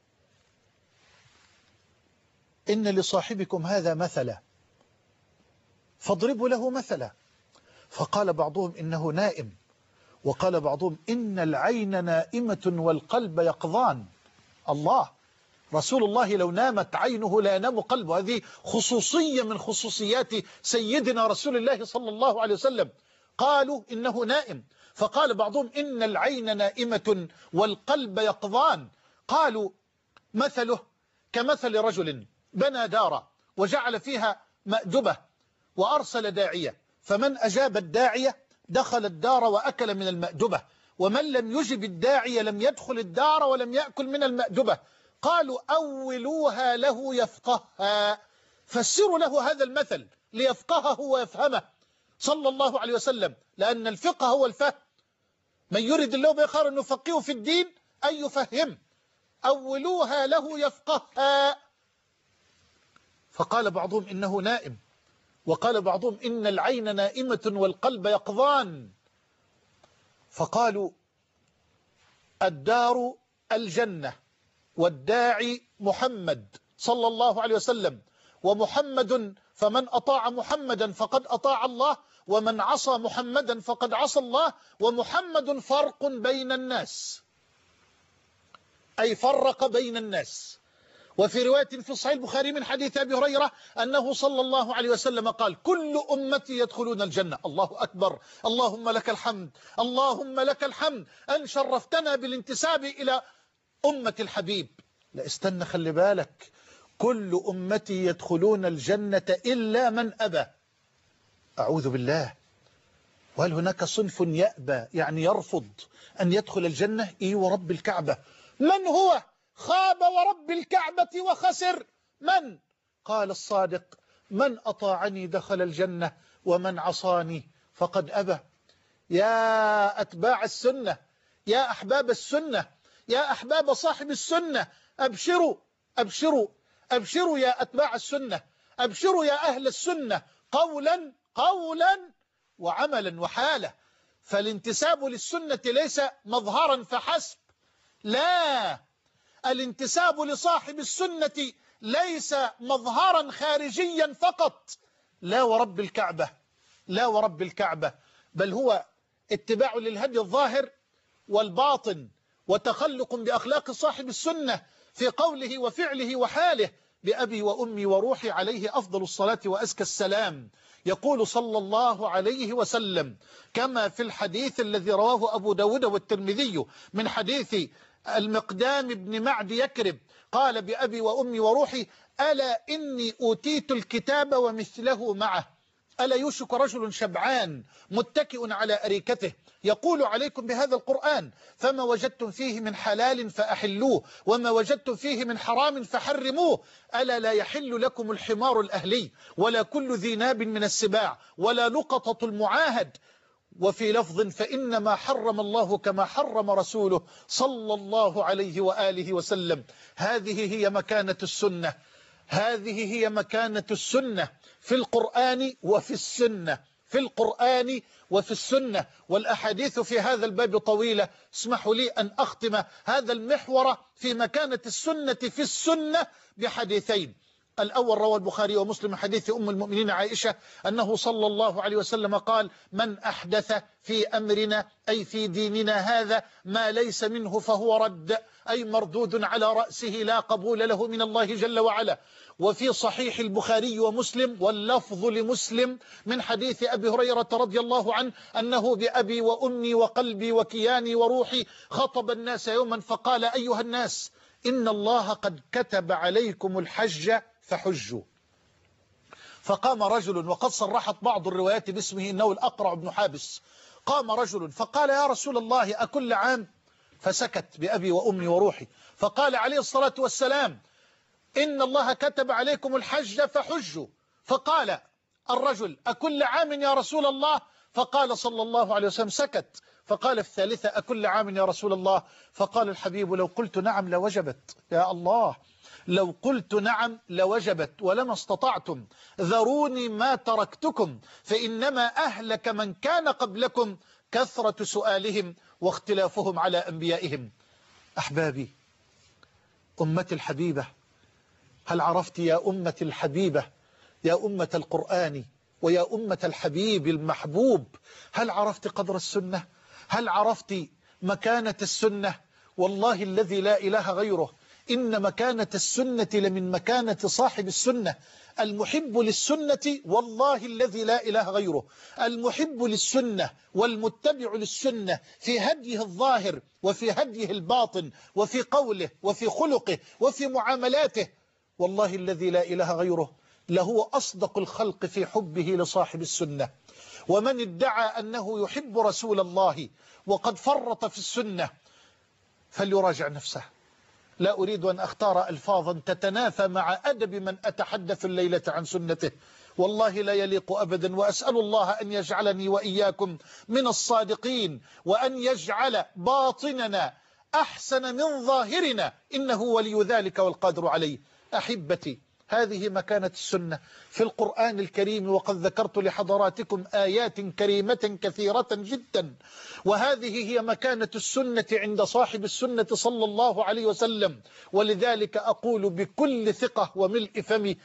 إن لصاحبكم هذا مثلا فاضربوا له مثلا. فقال بعضهم: إنه نائم. وقال بعضهم: إن العين نائمة والقلب يقظان. الله، رسول الله لو نامت عينه لا ينام قلبه. هذه خصوصية من خصوصيات سيدنا رسول الله صلى الله عليه وسلم. قالوا إنه نائم. فقال بعضهم: إن العين نائمة والقلب يقظان. قالوا: مثله كمثل رجل بنى دارا وجعل فيها مأدبة وأرسل داعية، فمن أجاب الداعية دخل الدار وأكل من المأدبة، ومن لم يجب الداعية لم يدخل الدار ولم يأكل من المأدبة. قالوا: أولوها له يفقهها. فسروا له هذا المثل ليفقهه ويفهمه صلى الله عليه وسلم، لأن الفقه هو الفهم. من يريد الله به خيرا نفقهه في الدين أن يفهم. أولوها له يفقهها. فقال بعضهم: إنه نائم. وقال بعضهم: إن العين نائمة والقلب يقظان. فقالوا: الدار الجنة والداعي محمد صلى الله عليه وسلم، ومحمد فمن أطاع محمدا فقد أطاع الله ومن عصى محمدا فقد عصى الله، ومحمد فرق بين الناس، أي فرق بين الناس. وفي رواية في صحيح البخاري من حديث أبي هريرة أنه صلى الله عليه وسلم قال: كل أمتي يدخلون الجنة. الله أكبر، اللهم لك الحمد، اللهم لك الحمد أن شرفتنا بالانتساب إلى أمة الحبيب. لا استنى، خلي بالك، كل أمتي يدخلون الجنة إلا من أبى. أعوذ بالله. وهل هناك صنف يأبى يعني يرفض أن يدخل الجنة؟ إيه ورب الكعبة. من هو؟ خاب ورب الكعبة وخسر. من؟ قال الصادق: من أطاعني دخل الجنة ومن عصاني فقد أبى. يا أتباع السنة، يا أحباب السنة، يا أحباب صاحب السنة، أبشروا أبشروا أبشروا يا أتباع السنة، أبشروا يا أهل السنة، قولا قولا وعملا وحالا. فالانتساب للسنة ليس مظهرا فحسب، لا، الانتساب لصاحب السنة ليس مظهرا خارجيا فقط، لا ورب الكعبة، لا ورب الكعبة، بل هو اتباع للهدي الظاهر والباطن وتخلق بأخلاق صاحب السنة في قوله وفعله وحاله. بأبي وأمي وروحي عليه أفضل الصلاة وأزكى السلام. يقول صلى الله عليه وسلم كما في الحديث الذي رواه أبو داود والترمذي من حديث المقدام بن معد يكرب قال بأبي وأمي وروحي ألا إني أوتيت الكتاب ومثله معه. ألا يوشك رجل شبعان متكئ على أريكته يقول عليكم بهذا القرآن فما وجدتم فيه من حلال فأحلوه وما وجدتم فيه من حرام فحرموه. ألا لا يحل لكم الحمار الأهلي ولا كل ذي ناب من السباع ولا لقطة المعاهد. وفي لفظ فإنما حرم الله كما حرم رسوله صلى الله عليه وآله وسلم. هذه هي مكانة السنة، هذه هي مكانة السنة في القرآن وفي السنة، في القرآن وفي السنة. والأحاديث في هذا الباب طويلة. اسمحوا لي أن أختم هذا المحور في مكانة السنة في السنة بحديثين. الأول روى البخاري ومسلم من حديث أم المؤمنين عائشة أنه صلى الله عليه وسلم قال من أحدث في أمرنا أي في ديننا هذا ما ليس منه فهو رد أي مردود على رأسه لا قبول له من الله جل وعلا. وفي صحيح البخاري ومسلم واللفظ لمسلم من حديث أبي هريرة رضي الله عنه أنه بأبي وأمي وقلبي وكياني وروحي خطب الناس يوما فقال أيها الناس إن الله قد كتب عليكم الحج فحجوا. فقام رجل وقد صرحت بعض الروايات باسمه إنه الأقرع بن حابس. قام رجل فقال يا رسول الله أكل عام؟ فسكت بأبي وأمي وروحي. فقال عليه الصلاة والسلام إن الله كتب عليكم الحج فحجوا. فقال الرجل أكل عام يا رسول الله؟ فقال صلى الله عليه وسلم سكت. فقال الثالثة أكل عام يا رسول الله؟ فقال الحبيب لو قلت نعم لوجبت. يا الله لو قلت نعم لوجبت ولما استطعتم ذروني ما تركتكم فإنما أهلك من كان قبلكم كثرة سؤالهم واختلافهم على أنبيائهم. أحبابي أمتي الحبيبة، هل عرفت يا أمة الحبيبة يا أمة القرآن ويا أمة الحبيب المحبوب، هل عرفت قدر السنة؟ هل عرفت مكانة السنة؟ والله الذي لا إله غيره إن مكانة السنة لمن مكانة صاحب السنة. المحب للسنة والله الذي لا إله غيره، المحب للسنة والمتبع للسنة في هديه الظاهر وفي هديه الباطن وفي قوله وفي خلقه وفي معاملاته، والله الذي لا إله غيره لهو أصدق الخلق في حبه لصاحب السنة. ومن ادعى أنه يحب رسول الله وقد فرط في السنة فليراجع نفسه. لا أريد أن أختار ألفاظا تتنافى مع أدب من أتحدث الليلة عن سنته، والله لا يليق أبدا. وأسأل الله أن يجعلني وإياكم من الصادقين وأن يجعل باطننا أحسن من ظاهرنا إنه ولي ذلك والقادر عليه. أحبتي هذه مكانة السنة في القرآن الكريم، وقد ذكرت لحضراتكم آيات كريمة كثيرة جدا، وهذه هي مكانة السنة عند صاحب السنة صلى الله عليه وسلم. ولذلك أقول بكل ثقة وملء فمي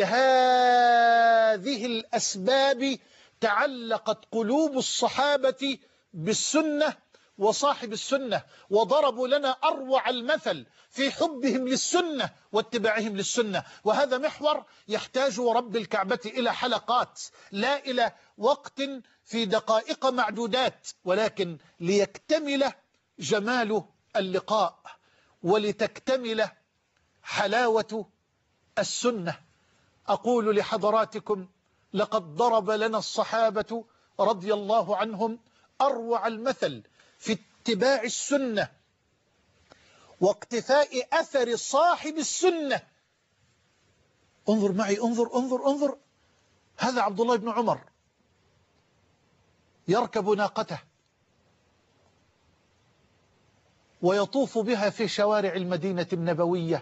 لهذه الأسباب تعلقت قلوب الصحابة بالسنة وصاحب السنة، وضربوا لنا أروع المثل في حبهم للسنة واتباعهم للسنة. وهذا محور يحتاج رب الكعبة إلى حلقات لا إلى وقت في دقائق معدودات، ولكن ليكتمل جمال اللقاء ولتكتمل حلاوة السنة. أقول لحضراتكم لقد ضرب لنا الصحابة رضي الله عنهم أروع المثل في اتباع السنة واقتفاء أثر صاحب السنة. انظر معي، انظر انظر انظر هذا عبد الله بن عمر يركب ناقته ويطوف بها في شوارع المدينة النبوية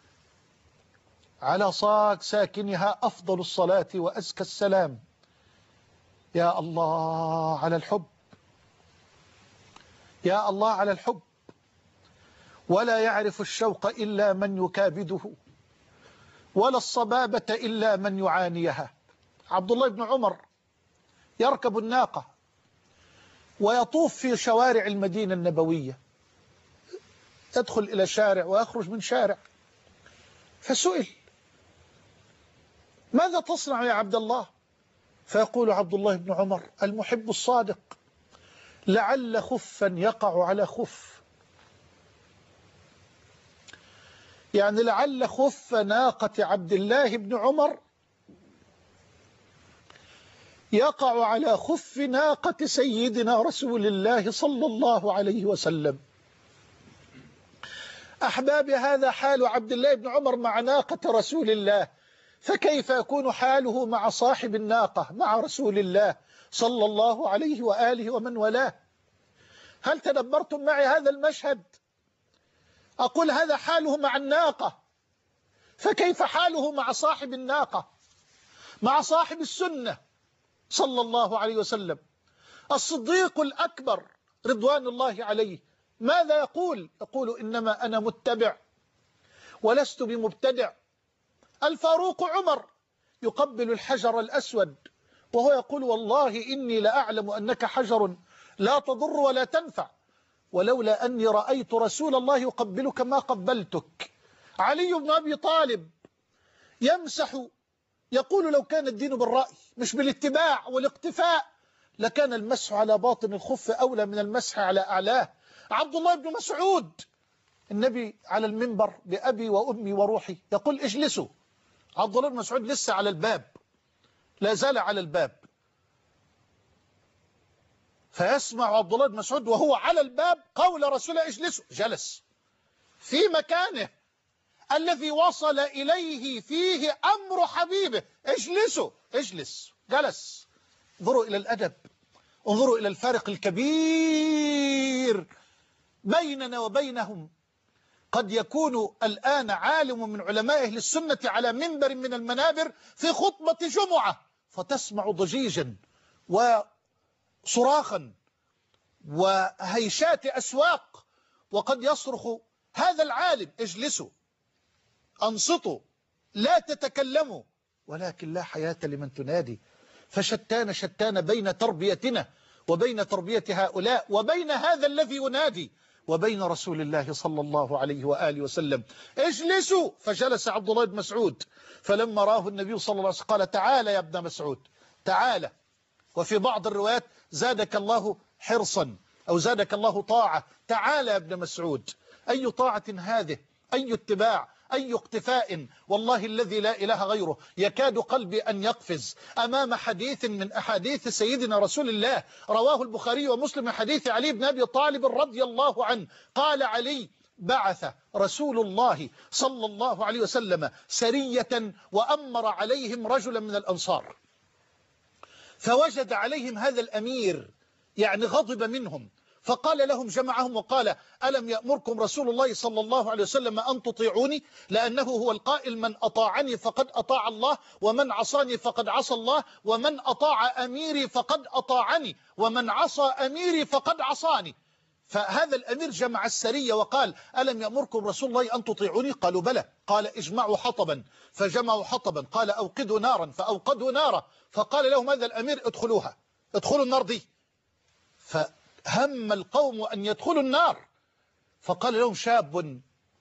على صاغ ساكنها أفضل الصلاة وأزكى السلام. يا الله على الحب، يا الله على الحب. ولا يعرف الشوق إلا من يكابده ولا الصبابة إلا من يعانيها. عبد الله بن عمر يركب الناقة ويطوف في شوارع المدينة النبوية يدخل إلى شارع ويخرج من شارع، فسئل: ماذا تصنع يا عبد الله؟ فيقول عبد الله بن عمر المحب الصادق: لعل خفا يقع على خف. يعني لعل خف ناقة عبد الله بن عمر يقع على خف ناقة سيدنا رسول الله صلى الله عليه وسلم. أحباب، هذا حال عبد الله بن عمر مع ناقة رسول الله، فكيف يكون حاله مع صاحب الناقة مع رسول الله صلى الله عليه وآله ومن والاه؟ هل تدبرتم معي هذا المشهد؟ أقول هذا حاله مع الناقة، فكيف حاله مع صاحب الناقة، مع صاحب السنة صلى الله عليه وسلم؟ الصديق الأكبر رضوان الله عليه ماذا يقول؟ يقول: إنما أنا متبع ولست بمبتدع. الفاروق عمر يقبل الحجر الأسود وهو يقول: والله إني لأعلم أنك حجر لا تضر ولا تنفع، ولولا أني رأيت رسول الله يقبلك ما قبلتك. علي بن أبي طالب يمسح، يقول: لو كان الدين بالرأي مش بالاتباع والاقتفاء لكان المسح على باطن الخف أولى من المسح على أعلاه. عبد الله بن مسعود، النبي على المنبر بأبي وأمي وروحي يقول: اجلسوا. عبد الله بن مسعود لسه على الباب، لا زال على الباب، فيسمع عبد الله بن مسعود وهو على الباب قول رسول الله: اجلسوا. جلس في مكانه الذي وصل إليه فيه أمر حبيبه: اجلسوا. اجلس، جلس. انظروا إلى الأدب، انظروا إلى الفارق الكبير بيننا وبينهم. قد يكون الآن عالم من علماء أهل السنة على منبر من المنابر في خطبة جمعة فتسمع ضجيجا وصراخا وهيشات أسواق، وقد يصرخ هذا العالم: اجلسوا، أنصتوا، لا تتكلموا، ولكن لا حياة لمن تنادي. فشتان شتان بين تربيتنا وبين تربية هؤلاء وبين هذا الذي ينادي وبين رسول الله صلى الله عليه وآله وسلم. اجلسوا. فجلس عبد الله بن مسعود، فلما راه النبي صلى الله عليه وسلم قال: تعال يا ابن مسعود، تعال. وفي بعض الروايات: زادك الله حرصا، أو زادك الله طاعة، تعال يا ابن مسعود. أي طاعة هذه؟ أي اتباع؟ أي اقتفاء؟ والله الذي لا إله غيره يكاد قلبي أن يقفز أمام حديث من أحاديث سيدنا رسول الله رواه البخاري ومسلم من حديث علي بن أبي طالب رضي الله عنه. قال علي: بعث رسول الله صلى الله عليه وسلم سرية وأمر عليهم رجلا من الأنصار، فوجد عليهم هذا الأمير يعني غضب منهم، فقال لهم، جمعهم وقال: ألم يأمركم رسول الله صلى الله عليه وسلم أن تطيعوني؟ لأنه هو القائل: من أطاعني فقد أطاع الله، ومن عصاني فقد عصى الله، ومن أطاع أميري فقد أطاعني، ومن عصى أميري فقد عصاني. فهذا الأمير جمع السرية وقال: ألم يأمركم رسول الله أن تطيعوني؟ قالوا: بلى. قال: اجمعوا حطبا، فجمعوا حطبا. قال: أوقدوا نارا، فأوقدوا نارا. فقال لهم هذا الأمير: ادخلوها، ادخلوا النار دي. فهم القوم أن يدخلوا النار، فقال لهم شاب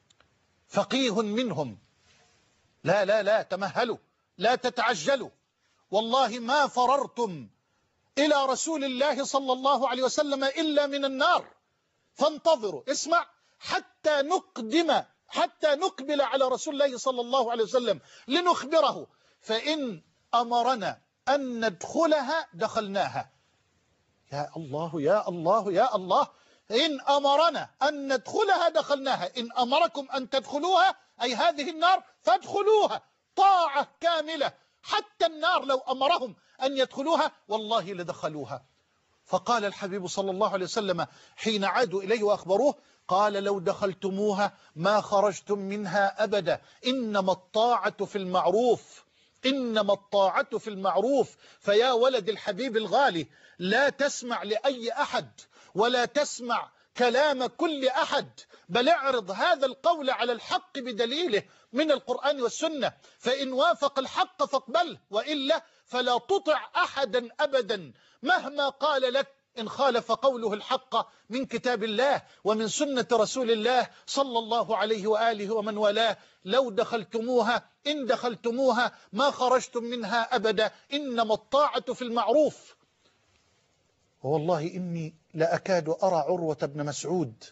فقيه منهم: لا لا لا تمهلوا، لا تتعجلوا، والله ما فررتم إلى رسول الله صلى الله عليه وسلم إلا من النار، فانتظروا، اسمع، حتى نقدم حتى نقبل على رسول الله صلى الله عليه وسلم لنخبره، فإن أمرنا أن ندخلها دخلناها. يا الله يا الله يا الله، إن أمرنا أن ندخلها دخلناها، إن أمركم أن تدخلوها أي هذه النار فادخلوها، طاعة كاملة، حتى النار لو أمرهم أن يدخلوها والله لدخلوها. فقال الحبيب صلى الله عليه وسلم حين عادوا إليه وأخبروه، قال: لو دخلتموها ما خرجتم منها أبدا، إنما الطاعة في المعروف، إنما الطاعة في المعروف. فيا ولد الحبيب الغالي، لا تسمع لأي أحد ولا تسمع كلام كل أحد، بل اعرض هذا القول على الحق بدليله من القرآن والسنة، فإن وافق الحق فاقبله، وإلا فلا تطع أحدا أبدا مهما قال لك إن خالف قوله الحق من كتاب الله ومن سنة رسول الله صلى الله عليه وآله ومن والاه. لو دخلتموها إن دخلتموها ما خرجتم منها أبدا، إنما الطاعة في المعروف. والله إني لأكاد أرى عروة بن مسعود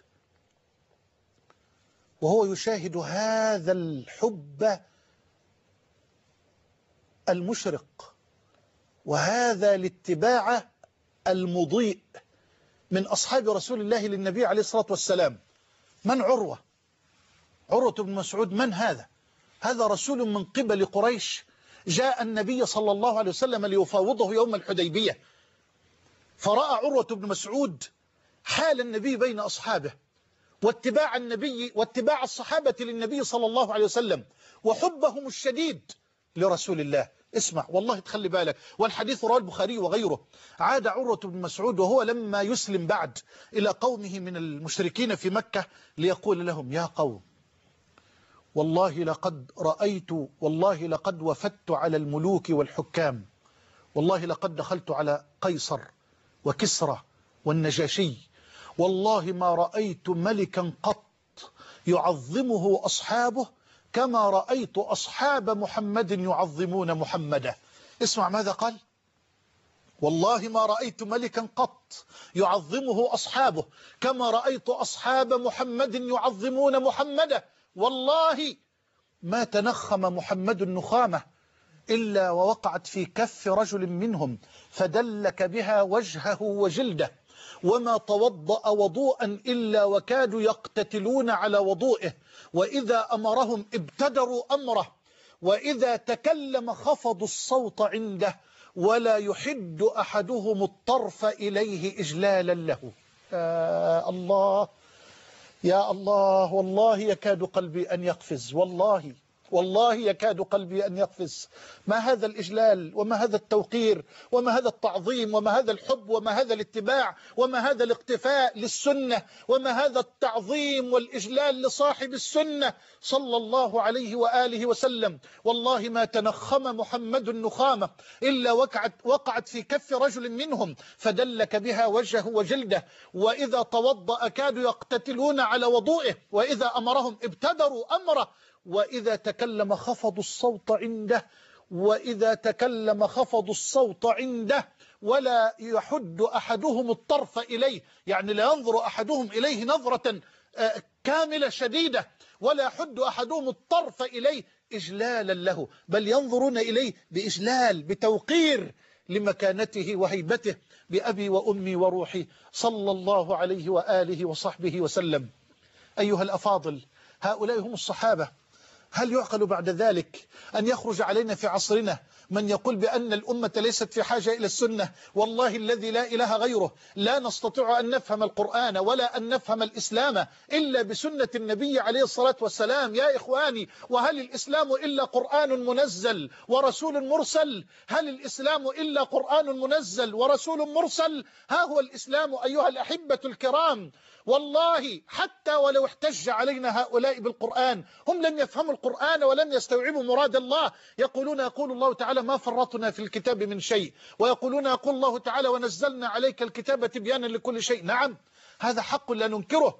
وهو يشاهد هذا الحب المشرق وهذا الاتباع المضيء من أصحاب رسول الله للنبي عليه الصلاة والسلام. من عروة؟ عروة بن مسعود من هذا؟ هذا رسول من قبل قريش جاء النبي صلى الله عليه وسلم ليفاوضه يوم الحديبية، فرأى عروة بن مسعود حال النبي بين أصحابه واتباع النبي واتباع الصحابة للنبي صلى الله عليه وسلم وحبهم الشديد لرسول الله. اسمع والله تخلي بالك، والحديث رواه البخاري وغيره. عاد عروة بن مسعود وهو لما يسلم بعد إلى قومه من المشركين في مكة ليقول لهم: يا قوم والله لقد رأيت والله لقد وفدت على الملوك والحكام، والله لقد دخلت على قيصر وكسرى والنجاشي، والله ما رأيت ملكا قط يعظمه أصحابه كما رأيت أصحاب محمد يعظمون محمدا. اسمع ماذا قال: والله ما رأيت ملكا قط يعظمه أصحابه كما رأيت أصحاب محمد يعظمون محمدا، والله ما تنخم محمد النخامة إلا ووقعت في كف رجل منهم فدلك بها وجهه وجلده، وما توضأ وضوءا إلا وكادوا يقتتلون على وضوئه، وإذا أمرهم ابتدروا أمره، وإذا تكلم خفضوا الصوت عنده، ولا يحد أحدهم الطرف إليه إجلالا له. يا الله يا الله، والله يكاد قلبي أن يقفز، والله والله يكاد قلبي أن يقفز. ما هذا الإجلال وما هذا التوقير وما هذا التعظيم وما هذا الحب وما هذا الاتباع وما هذا الاقتفاء للسنة وما هذا التعظيم والإجلال لصاحب السنة صلى الله عليه وآله وسلم. والله ما تنخم محمد النخامة إلا وقعت, وقعت في كف رجل منهم فدلك بها وجهه وجلده، وإذا توضأ كادوا يقتتلون على وضوئه، وإذا أمرهم ابتدروا أمره، وإذا تكلم خفضوا الصوت عنده وإذا تكلم خفضوا الصوت عنده ولا يحد أحدهم الطرف إليه، يعني لا ينظر أحدهم إليه نظرة كاملة شديدة، ولا يحد أحدهم الطرف إليه إجلالا له، بل ينظرون إليه بإجلال بتوقير لمكانته وهيبته. بأبي وأمي وروحي صلى الله عليه وآله وصحبه وسلم. أيها الأفاضل، هؤلاء هم الصحابة. هل يعقل بعد ذلك أن يخرج علينا في عصرنا من يقول بأن الأمة ليست في حاجة إلى السنة؟ والله الذي لا إله غيره لا نستطيع أن نفهم القرآن ولا أن نفهم الإسلام إلا بسنة النبي عليه الصلاة والسلام. يا إخواني، وهل الإسلام إلا قرآن منزل ورسول مرسل؟ هل الإسلام إلا قرآن منزل ورسول مرسل؟ ها هو الإسلام أيها الأحبة الكرام. والله حتى ولو احتج علينا هؤلاء بالقرآن، هم لم يفهموا القرآن ولم يستوعبوا مراد الله. يقولون يقول الله تعالى: ما فرطنا في الكتاب من شيء، ويقولون يقول الله تعالى: ونزلنا عليك الكتاب تبيانا لكل شيء. نعم، هذا حق لا ننكره.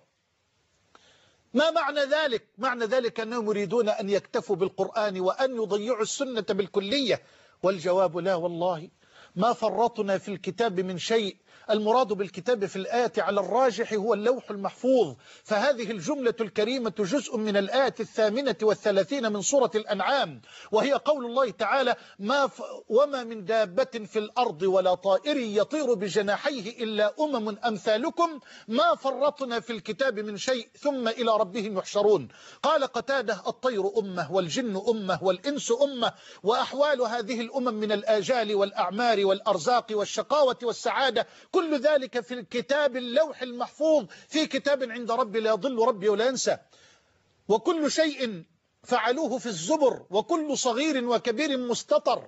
ما معنى ذلك؟ معنى ذلك أنهم يريدون أن يكتفوا بالقرآن وأن يضيعوا السنة بالكلية. والجواب لا، والله ما فرطنا في الكتاب من شيء. المراد بالكتاب في الآية على الراجح هو اللوح المحفوظ، فهذه الجملة الكريمة جزء من الآية الثامنة والثلاثين من سورة الأنعام، وهي قول الله تعالى: ما ف... وما من دابة في الأرض ولا طائر يطير بجناحيه إلا أمم أمثالكم ما فرطنا في الكتاب من شيء ثم إلى ربهم يحشرون. قال قتادة: الطير أمة والجن أمة والإنس أمة، وأحوال هذه الأمم من الآجال والأعمار والأرزاق والشقاوة والسعادة كل ذلك في الكتاب اللوح المحفوظ، في كتاب عند ربي لا يضل ربي ولا ينسى. وكل شيء فعلوه في الزبر، وكل صغير وكبير مستطر.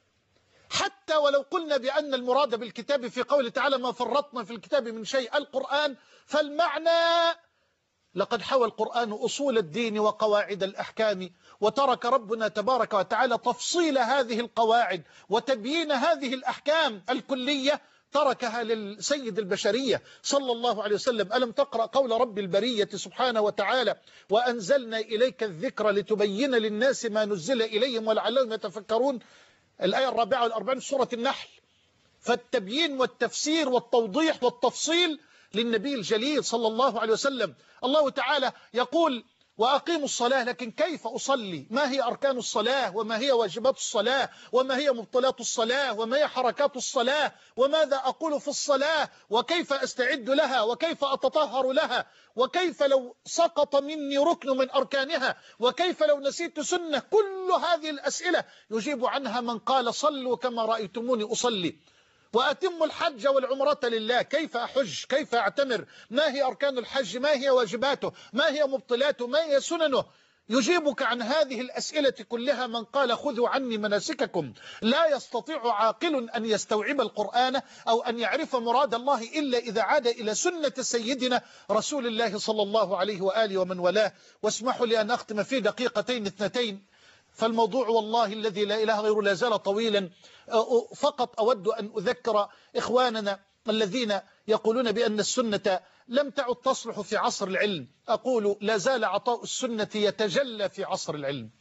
حتى ولو قلنا بأن المراد بالكتاب في قوله تعالى: ما فرطنا في الكتاب من شيء القرآن، فالمعنى لقد حوى القرآن أصول الدين وقواعد الأحكام، وترك ربنا تبارك وتعالى تفصيل هذه القواعد وتبيين هذه الأحكام الكلية تركها للسيد البشرية صلى الله عليه وسلم. ألم تقرأ قول رب البرية سبحانه وتعالى وأنزلنا إليك الذكر لتبين للناس ما نزل إليهم ولعلهم يتفكرون، الآية الرابعة والأربعين في سورة النحل. فالتبيين والتفسير والتوضيح والتفصيل للنبي الجليل صلى الله عليه وسلم. الله تعالى يقول وأقيموا الصلاة، لكن كيف أصلي؟ ما هي أركان الصلاة؟ وما هي واجبات الصلاة؟ وما هي مبطلات الصلاة؟ وما هي حركات الصلاة؟ وماذا أقول في الصلاة؟ وكيف أستعد لها؟ وكيف أتطهر لها؟ وكيف لو سقط مني ركن من أركانها؟ وكيف لو نسيت سنة؟ كل هذه الأسئلة يجيب عنها من قال صلوا كما رأيتموني أصلي. وأتم الحج والعمرة لله، كيف أحج؟ كيف أعتمر؟ ما هي أركان الحج؟ ما هي واجباته؟ ما هي مبطلاته؟ ما هي سننه؟ يجيبك عن هذه الأسئلة كلها من قال خذوا عني مناسككم. لا يستطيع عاقل أن يستوعب القرآن أو أن يعرف مراد الله إلا إذا عاد إلى سنة سيدنا رسول الله صلى الله عليه وآله ومن والاه. واسمحوا لي أن أختم في دقيقتين اثنتين، فالموضوع والله الذي لا إله غيره لا زال طويلا. فقط أود أن أذكر إخواننا الذين يقولون بأن السنة لم تعد تصلح في عصر العلم. أقول لا زال عطاء السنة يتجلى في عصر العلم،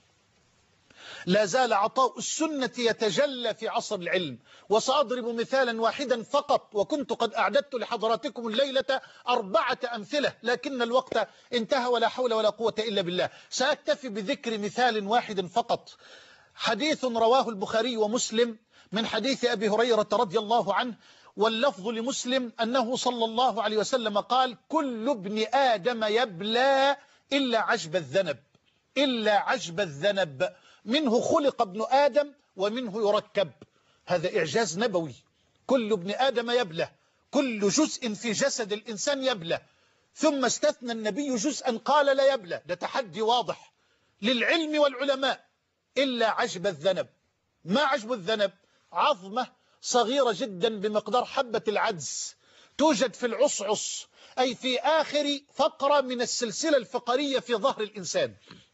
لا زال عطاء السنة يتجلى في عصر العلم. وسأضرب مثالا واحدا فقط، وكنت قد أعددت لحضراتكم الليلة أربعة أمثلة لكن الوقت انتهى ولا حول ولا قوة إلا بالله. سأكتفي بذكر مثال واحد فقط. حديث رواه البخاري ومسلم من حديث أبي هريرة رضي الله عنه، واللفظ لمسلم أنه صلى الله عليه وسلم قال كل ابن آدم يبلى إلا عجب الذنب، إلا عجب الذنب، منه خلق ابن آدم ومنه يركب. هذا إعجاز نبوي. كل ابن آدم يبلى، كل جزء في جسد الإنسان يبلى، ثم استثنى النبي جزءا قال لا يبلى. ده تحدي واضح للعلم والعلماء. إلا عجب الذنب. ما عجب الذنب؟ عظمة صغيرة جدا بمقدار حبة العدس توجد في العصعص، أي في آخر فقرة من السلسلة الفقرية في ظهر الإنسان.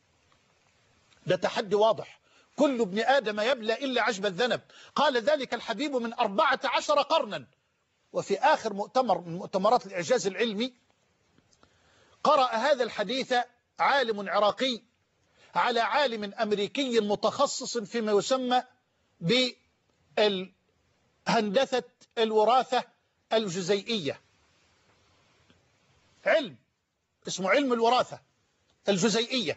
ده تحدي واضح. كل ابن آدم يبلى إلا عجب الذنب. قال ذلك الحبيب من أربعة عشر قرنا. وفي آخر مؤتمر من مؤتمرات الإعجاز العلمي قرأ هذا الحديث عالم عراقي على عالم أمريكي متخصص فيما يسمى بهندسة الوراثة الجزيئية، علم اسمه علم الوراثة الجزيئية.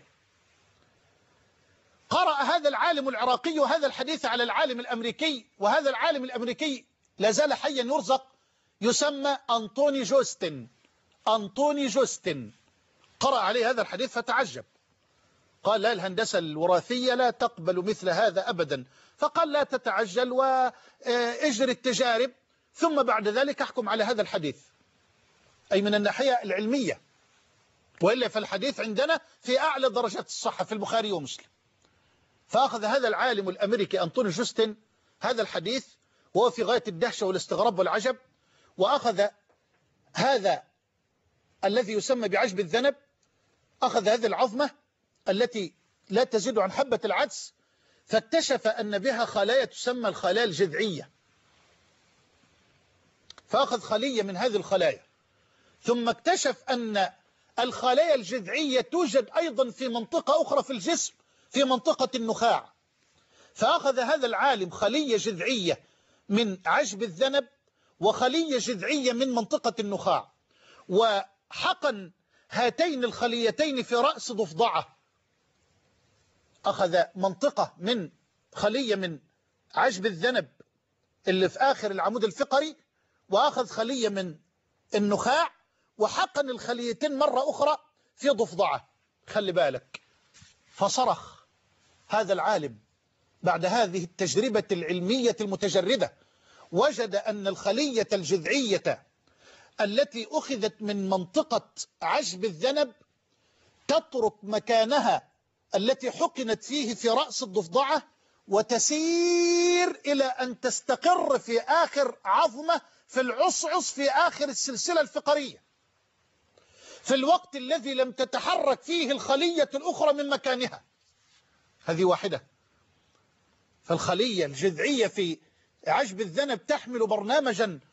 قرأ هذا العالم العراقي هذا الحديث على العالم الأمريكي، وهذا العالم الأمريكي لا زال حيا يرزق، يسمى أنطوني جوستن. أنطوني جوستن قرأ عليه هذا الحديث فتعجب، قال لا، الهندسة الوراثية لا تقبل مثل هذا أبدا. فقال لا تتعجل واجري التجارب ثم بعد ذلك احكم على هذا الحديث، أي من الناحية العلمية، وإلا فالحديث عندنا في أعلى درجات الصحة في البخاري ومسلم. فأخذ هذا العالم الأمريكي أنطوني جوستن هذا الحديث وهو في غاية الدهشة والاستغراب والعجب، وأخذ هذا الذي يسمى بعجب الذنب، أخذ هذه العظمة التي لا تزيد عن حبة العدس، فاكتشف أن بها خلايا تسمى الخلايا الجذعية. فأخذ خلية من هذه الخلايا، ثم اكتشف أن الخلايا الجذعية توجد أيضا في منطقة أخرى في الجسم، في منطقة النخاع. فأخذ هذا العالم خلية جذعية من عجب الذنب وخلية جذعية من منطقة النخاع، وحقن هاتين الخليتين في رأس ضفدعة. أخذ منطقة من خلية من عجب الذنب اللي في آخر العمود الفقري، وأخذ خلية من النخاع، وحقن الخليتين مرة أخرى في ضفدعة. خلي بالك. فصرخ هذا العالم بعد هذه التجربة العلمية المتجردة، وجد أن الخلية الجذعية التي أخذت من منطقة عجب الذنب تترك مكانها التي حقنت فيه في رأس الضفدعة وتسير إلى أن تستقر في آخر عظمة في العصعص في آخر السلسلة الفقرية، في الوقت الذي لم تتحرك فيه الخلية الأخرى من مكانها. هذه واحدة. فالخلية الجذعية في عجب الذنب تحمل برنامجا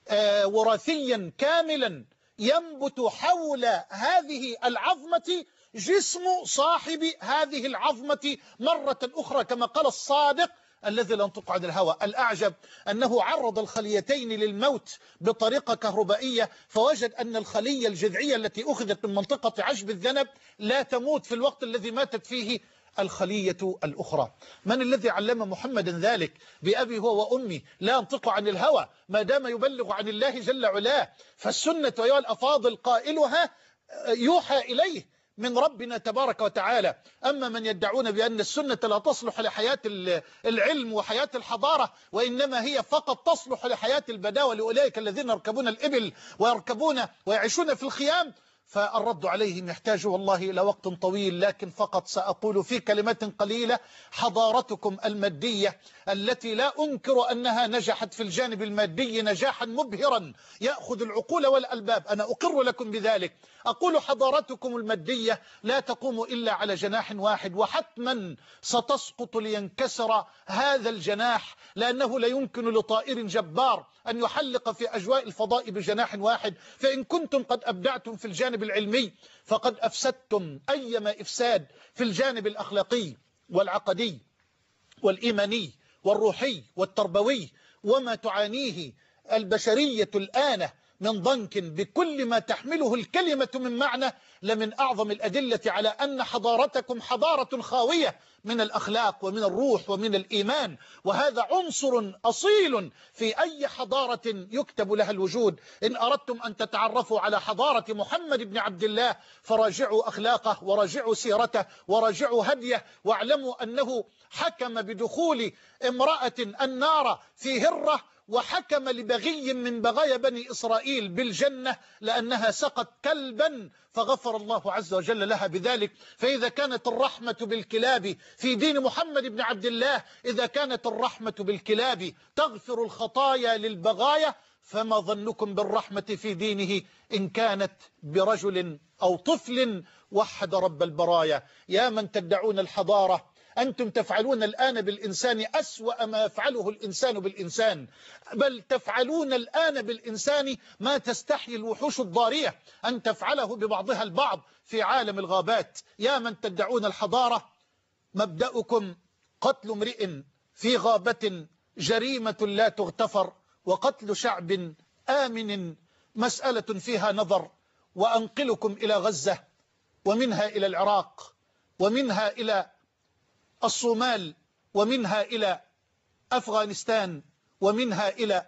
وراثيا كاملا ينبت حول هذه العظمة جسم صاحب هذه العظمة مرة أخرى، كما قال الصادق الذي لا ينطق عن الهوى. الأعجب أنه عرض الخليتين للموت بطريقة كهربائية، فوجد أن الخلية الجذعية التي أخذت من منطقة عشب الذنب لا تموت في الوقت الذي ماتت فيه الخلية الأخرى. من الذي علم محمدا ذلك؟ بأبي هو وأمي لا ينطق عن الهوى ما دام يبلغ عن الله جل علاه. فالسنة أيها الأفاضل قائلها يوحى إليه من ربنا تبارك وتعالى. أما من يدعون بأن السنة لا تصلح لحياة العلم وحياة الحضارة، وإنما هي فقط تصلح لحياة البداوة لأولئك الذين يركبون الإبل ويركبون ويعيشون في الخيام، فالرد عليهم يحتاج والله إلى وقت طويل. لكن فقط سأقول في كلمات قليلة: حضارتكم المادية التي لا أنكر أنها نجحت في الجانب المادي نجاحا مبهرا يأخذ العقول والألباب، أنا أقر لكم بذلك. أقول حضارتكم المادية لا تقوم إلا على جناح واحد، وحتما ستسقط لينكسر هذا الجناح، لأنه لا يمكن لطائر جبار أن يحلق في أجواء الفضاء بجناح واحد. فإن كنتم قد أبدعتم في الجانب العلمي فقد أفسدتم أيما إفساد في الجانب الأخلاقي والعقدي والإيماني والروحي والتربوي. وما تعانيه البشرية الآن من ضنك بكل ما تحمله الكلمة من معنى لمن أعظم الأدلة على أن حضارتكم حضارة خاوية من الأخلاق ومن الروح ومن الإيمان، وهذا عنصر أصيل في أي حضارة يكتب لها الوجود. إن أردتم أن تتعرفوا على حضارة محمد بن عبد الله فراجعوا أخلاقه وراجعوا سيرته وراجعوا هديه، واعلموا أنه حكم بدخول امرأة النار في هرة، وحكم لبغي من بغايا بني إسرائيل بالجنة لأنها سقت كلبا فغفر الله عز وجل لها بذلك. فإذا كانت الرحمة بالكلاب في دين محمد بن عبد الله، إذا كانت الرحمة بالكلاب تغفر الخطايا للبغايا، فما ظنكم بالرحمة في دينه إن كانت برجل أو طفل وحد رب البرايا. يا من تدعون الحضارة، أنتم تفعلون الآن بالإنسان أسوأ ما يفعله الإنسان بالإنسان، بل تفعلون الآن بالإنسان ما تستحي الوحوش الضارية أن تفعله ببعضها البعض في عالم الغابات. يا من تدعون الحضارة، مبدأكم قتل امرئ في غابة جريمة لا تغتفر، وقتل شعب آمن مسألة فيها نظر. وأنقلكم إلى غزة، ومنها إلى العراق، ومنها إلى الصومال، ومنها إلى أفغانستان، ومنها إلى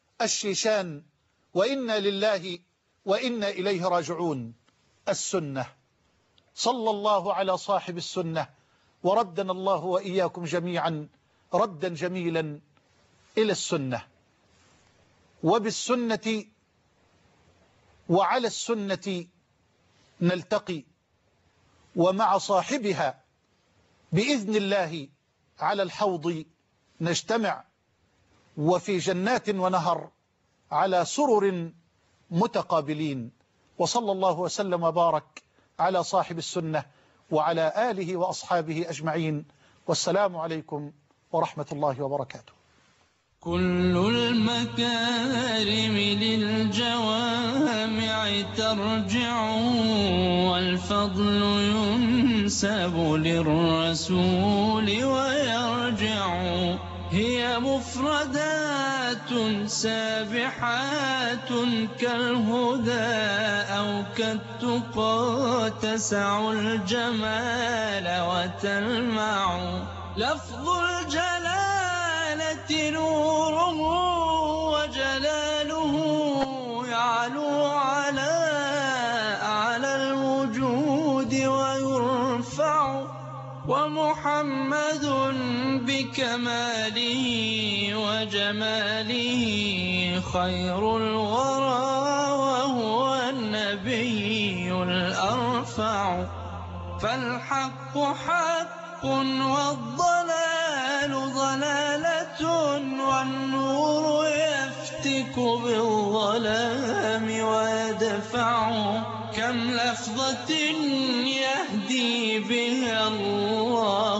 الشيشان، وإنا لله وإنا إليه راجعون. السنة، صلى الله على صاحب السنة، وردنا الله وإياكم جميعا ردا جميلا إلى السنة. وبالسنة وعلى السنة نلتقي، ومع صاحبها بإذن الله على الحوض نجتمع، وفي جنات ونهر على سرر متقابلين. وصلى الله وسلم وبارك على صاحب السنة وعلى آله وأصحابه أجمعين، والسلام عليكم ورحمة الله وبركاته.
كل المكارم للجوامع ترجع، والفضل ينسب للرسول ويرجع. هي مفردات سابحات كالهدى أو كالتقى، تسع الجمال وتلمع. لفظ الجلالة نوره وجلاله يعلو على أعلى الوجود ويرفع. ومحمد بكماله وجماله خير الورى، وهو النبي الأرفع. فالحق حق والضلال ضلالة، والنور يفتك بالظلام ويدفع. كم لفظة يهدي بها الله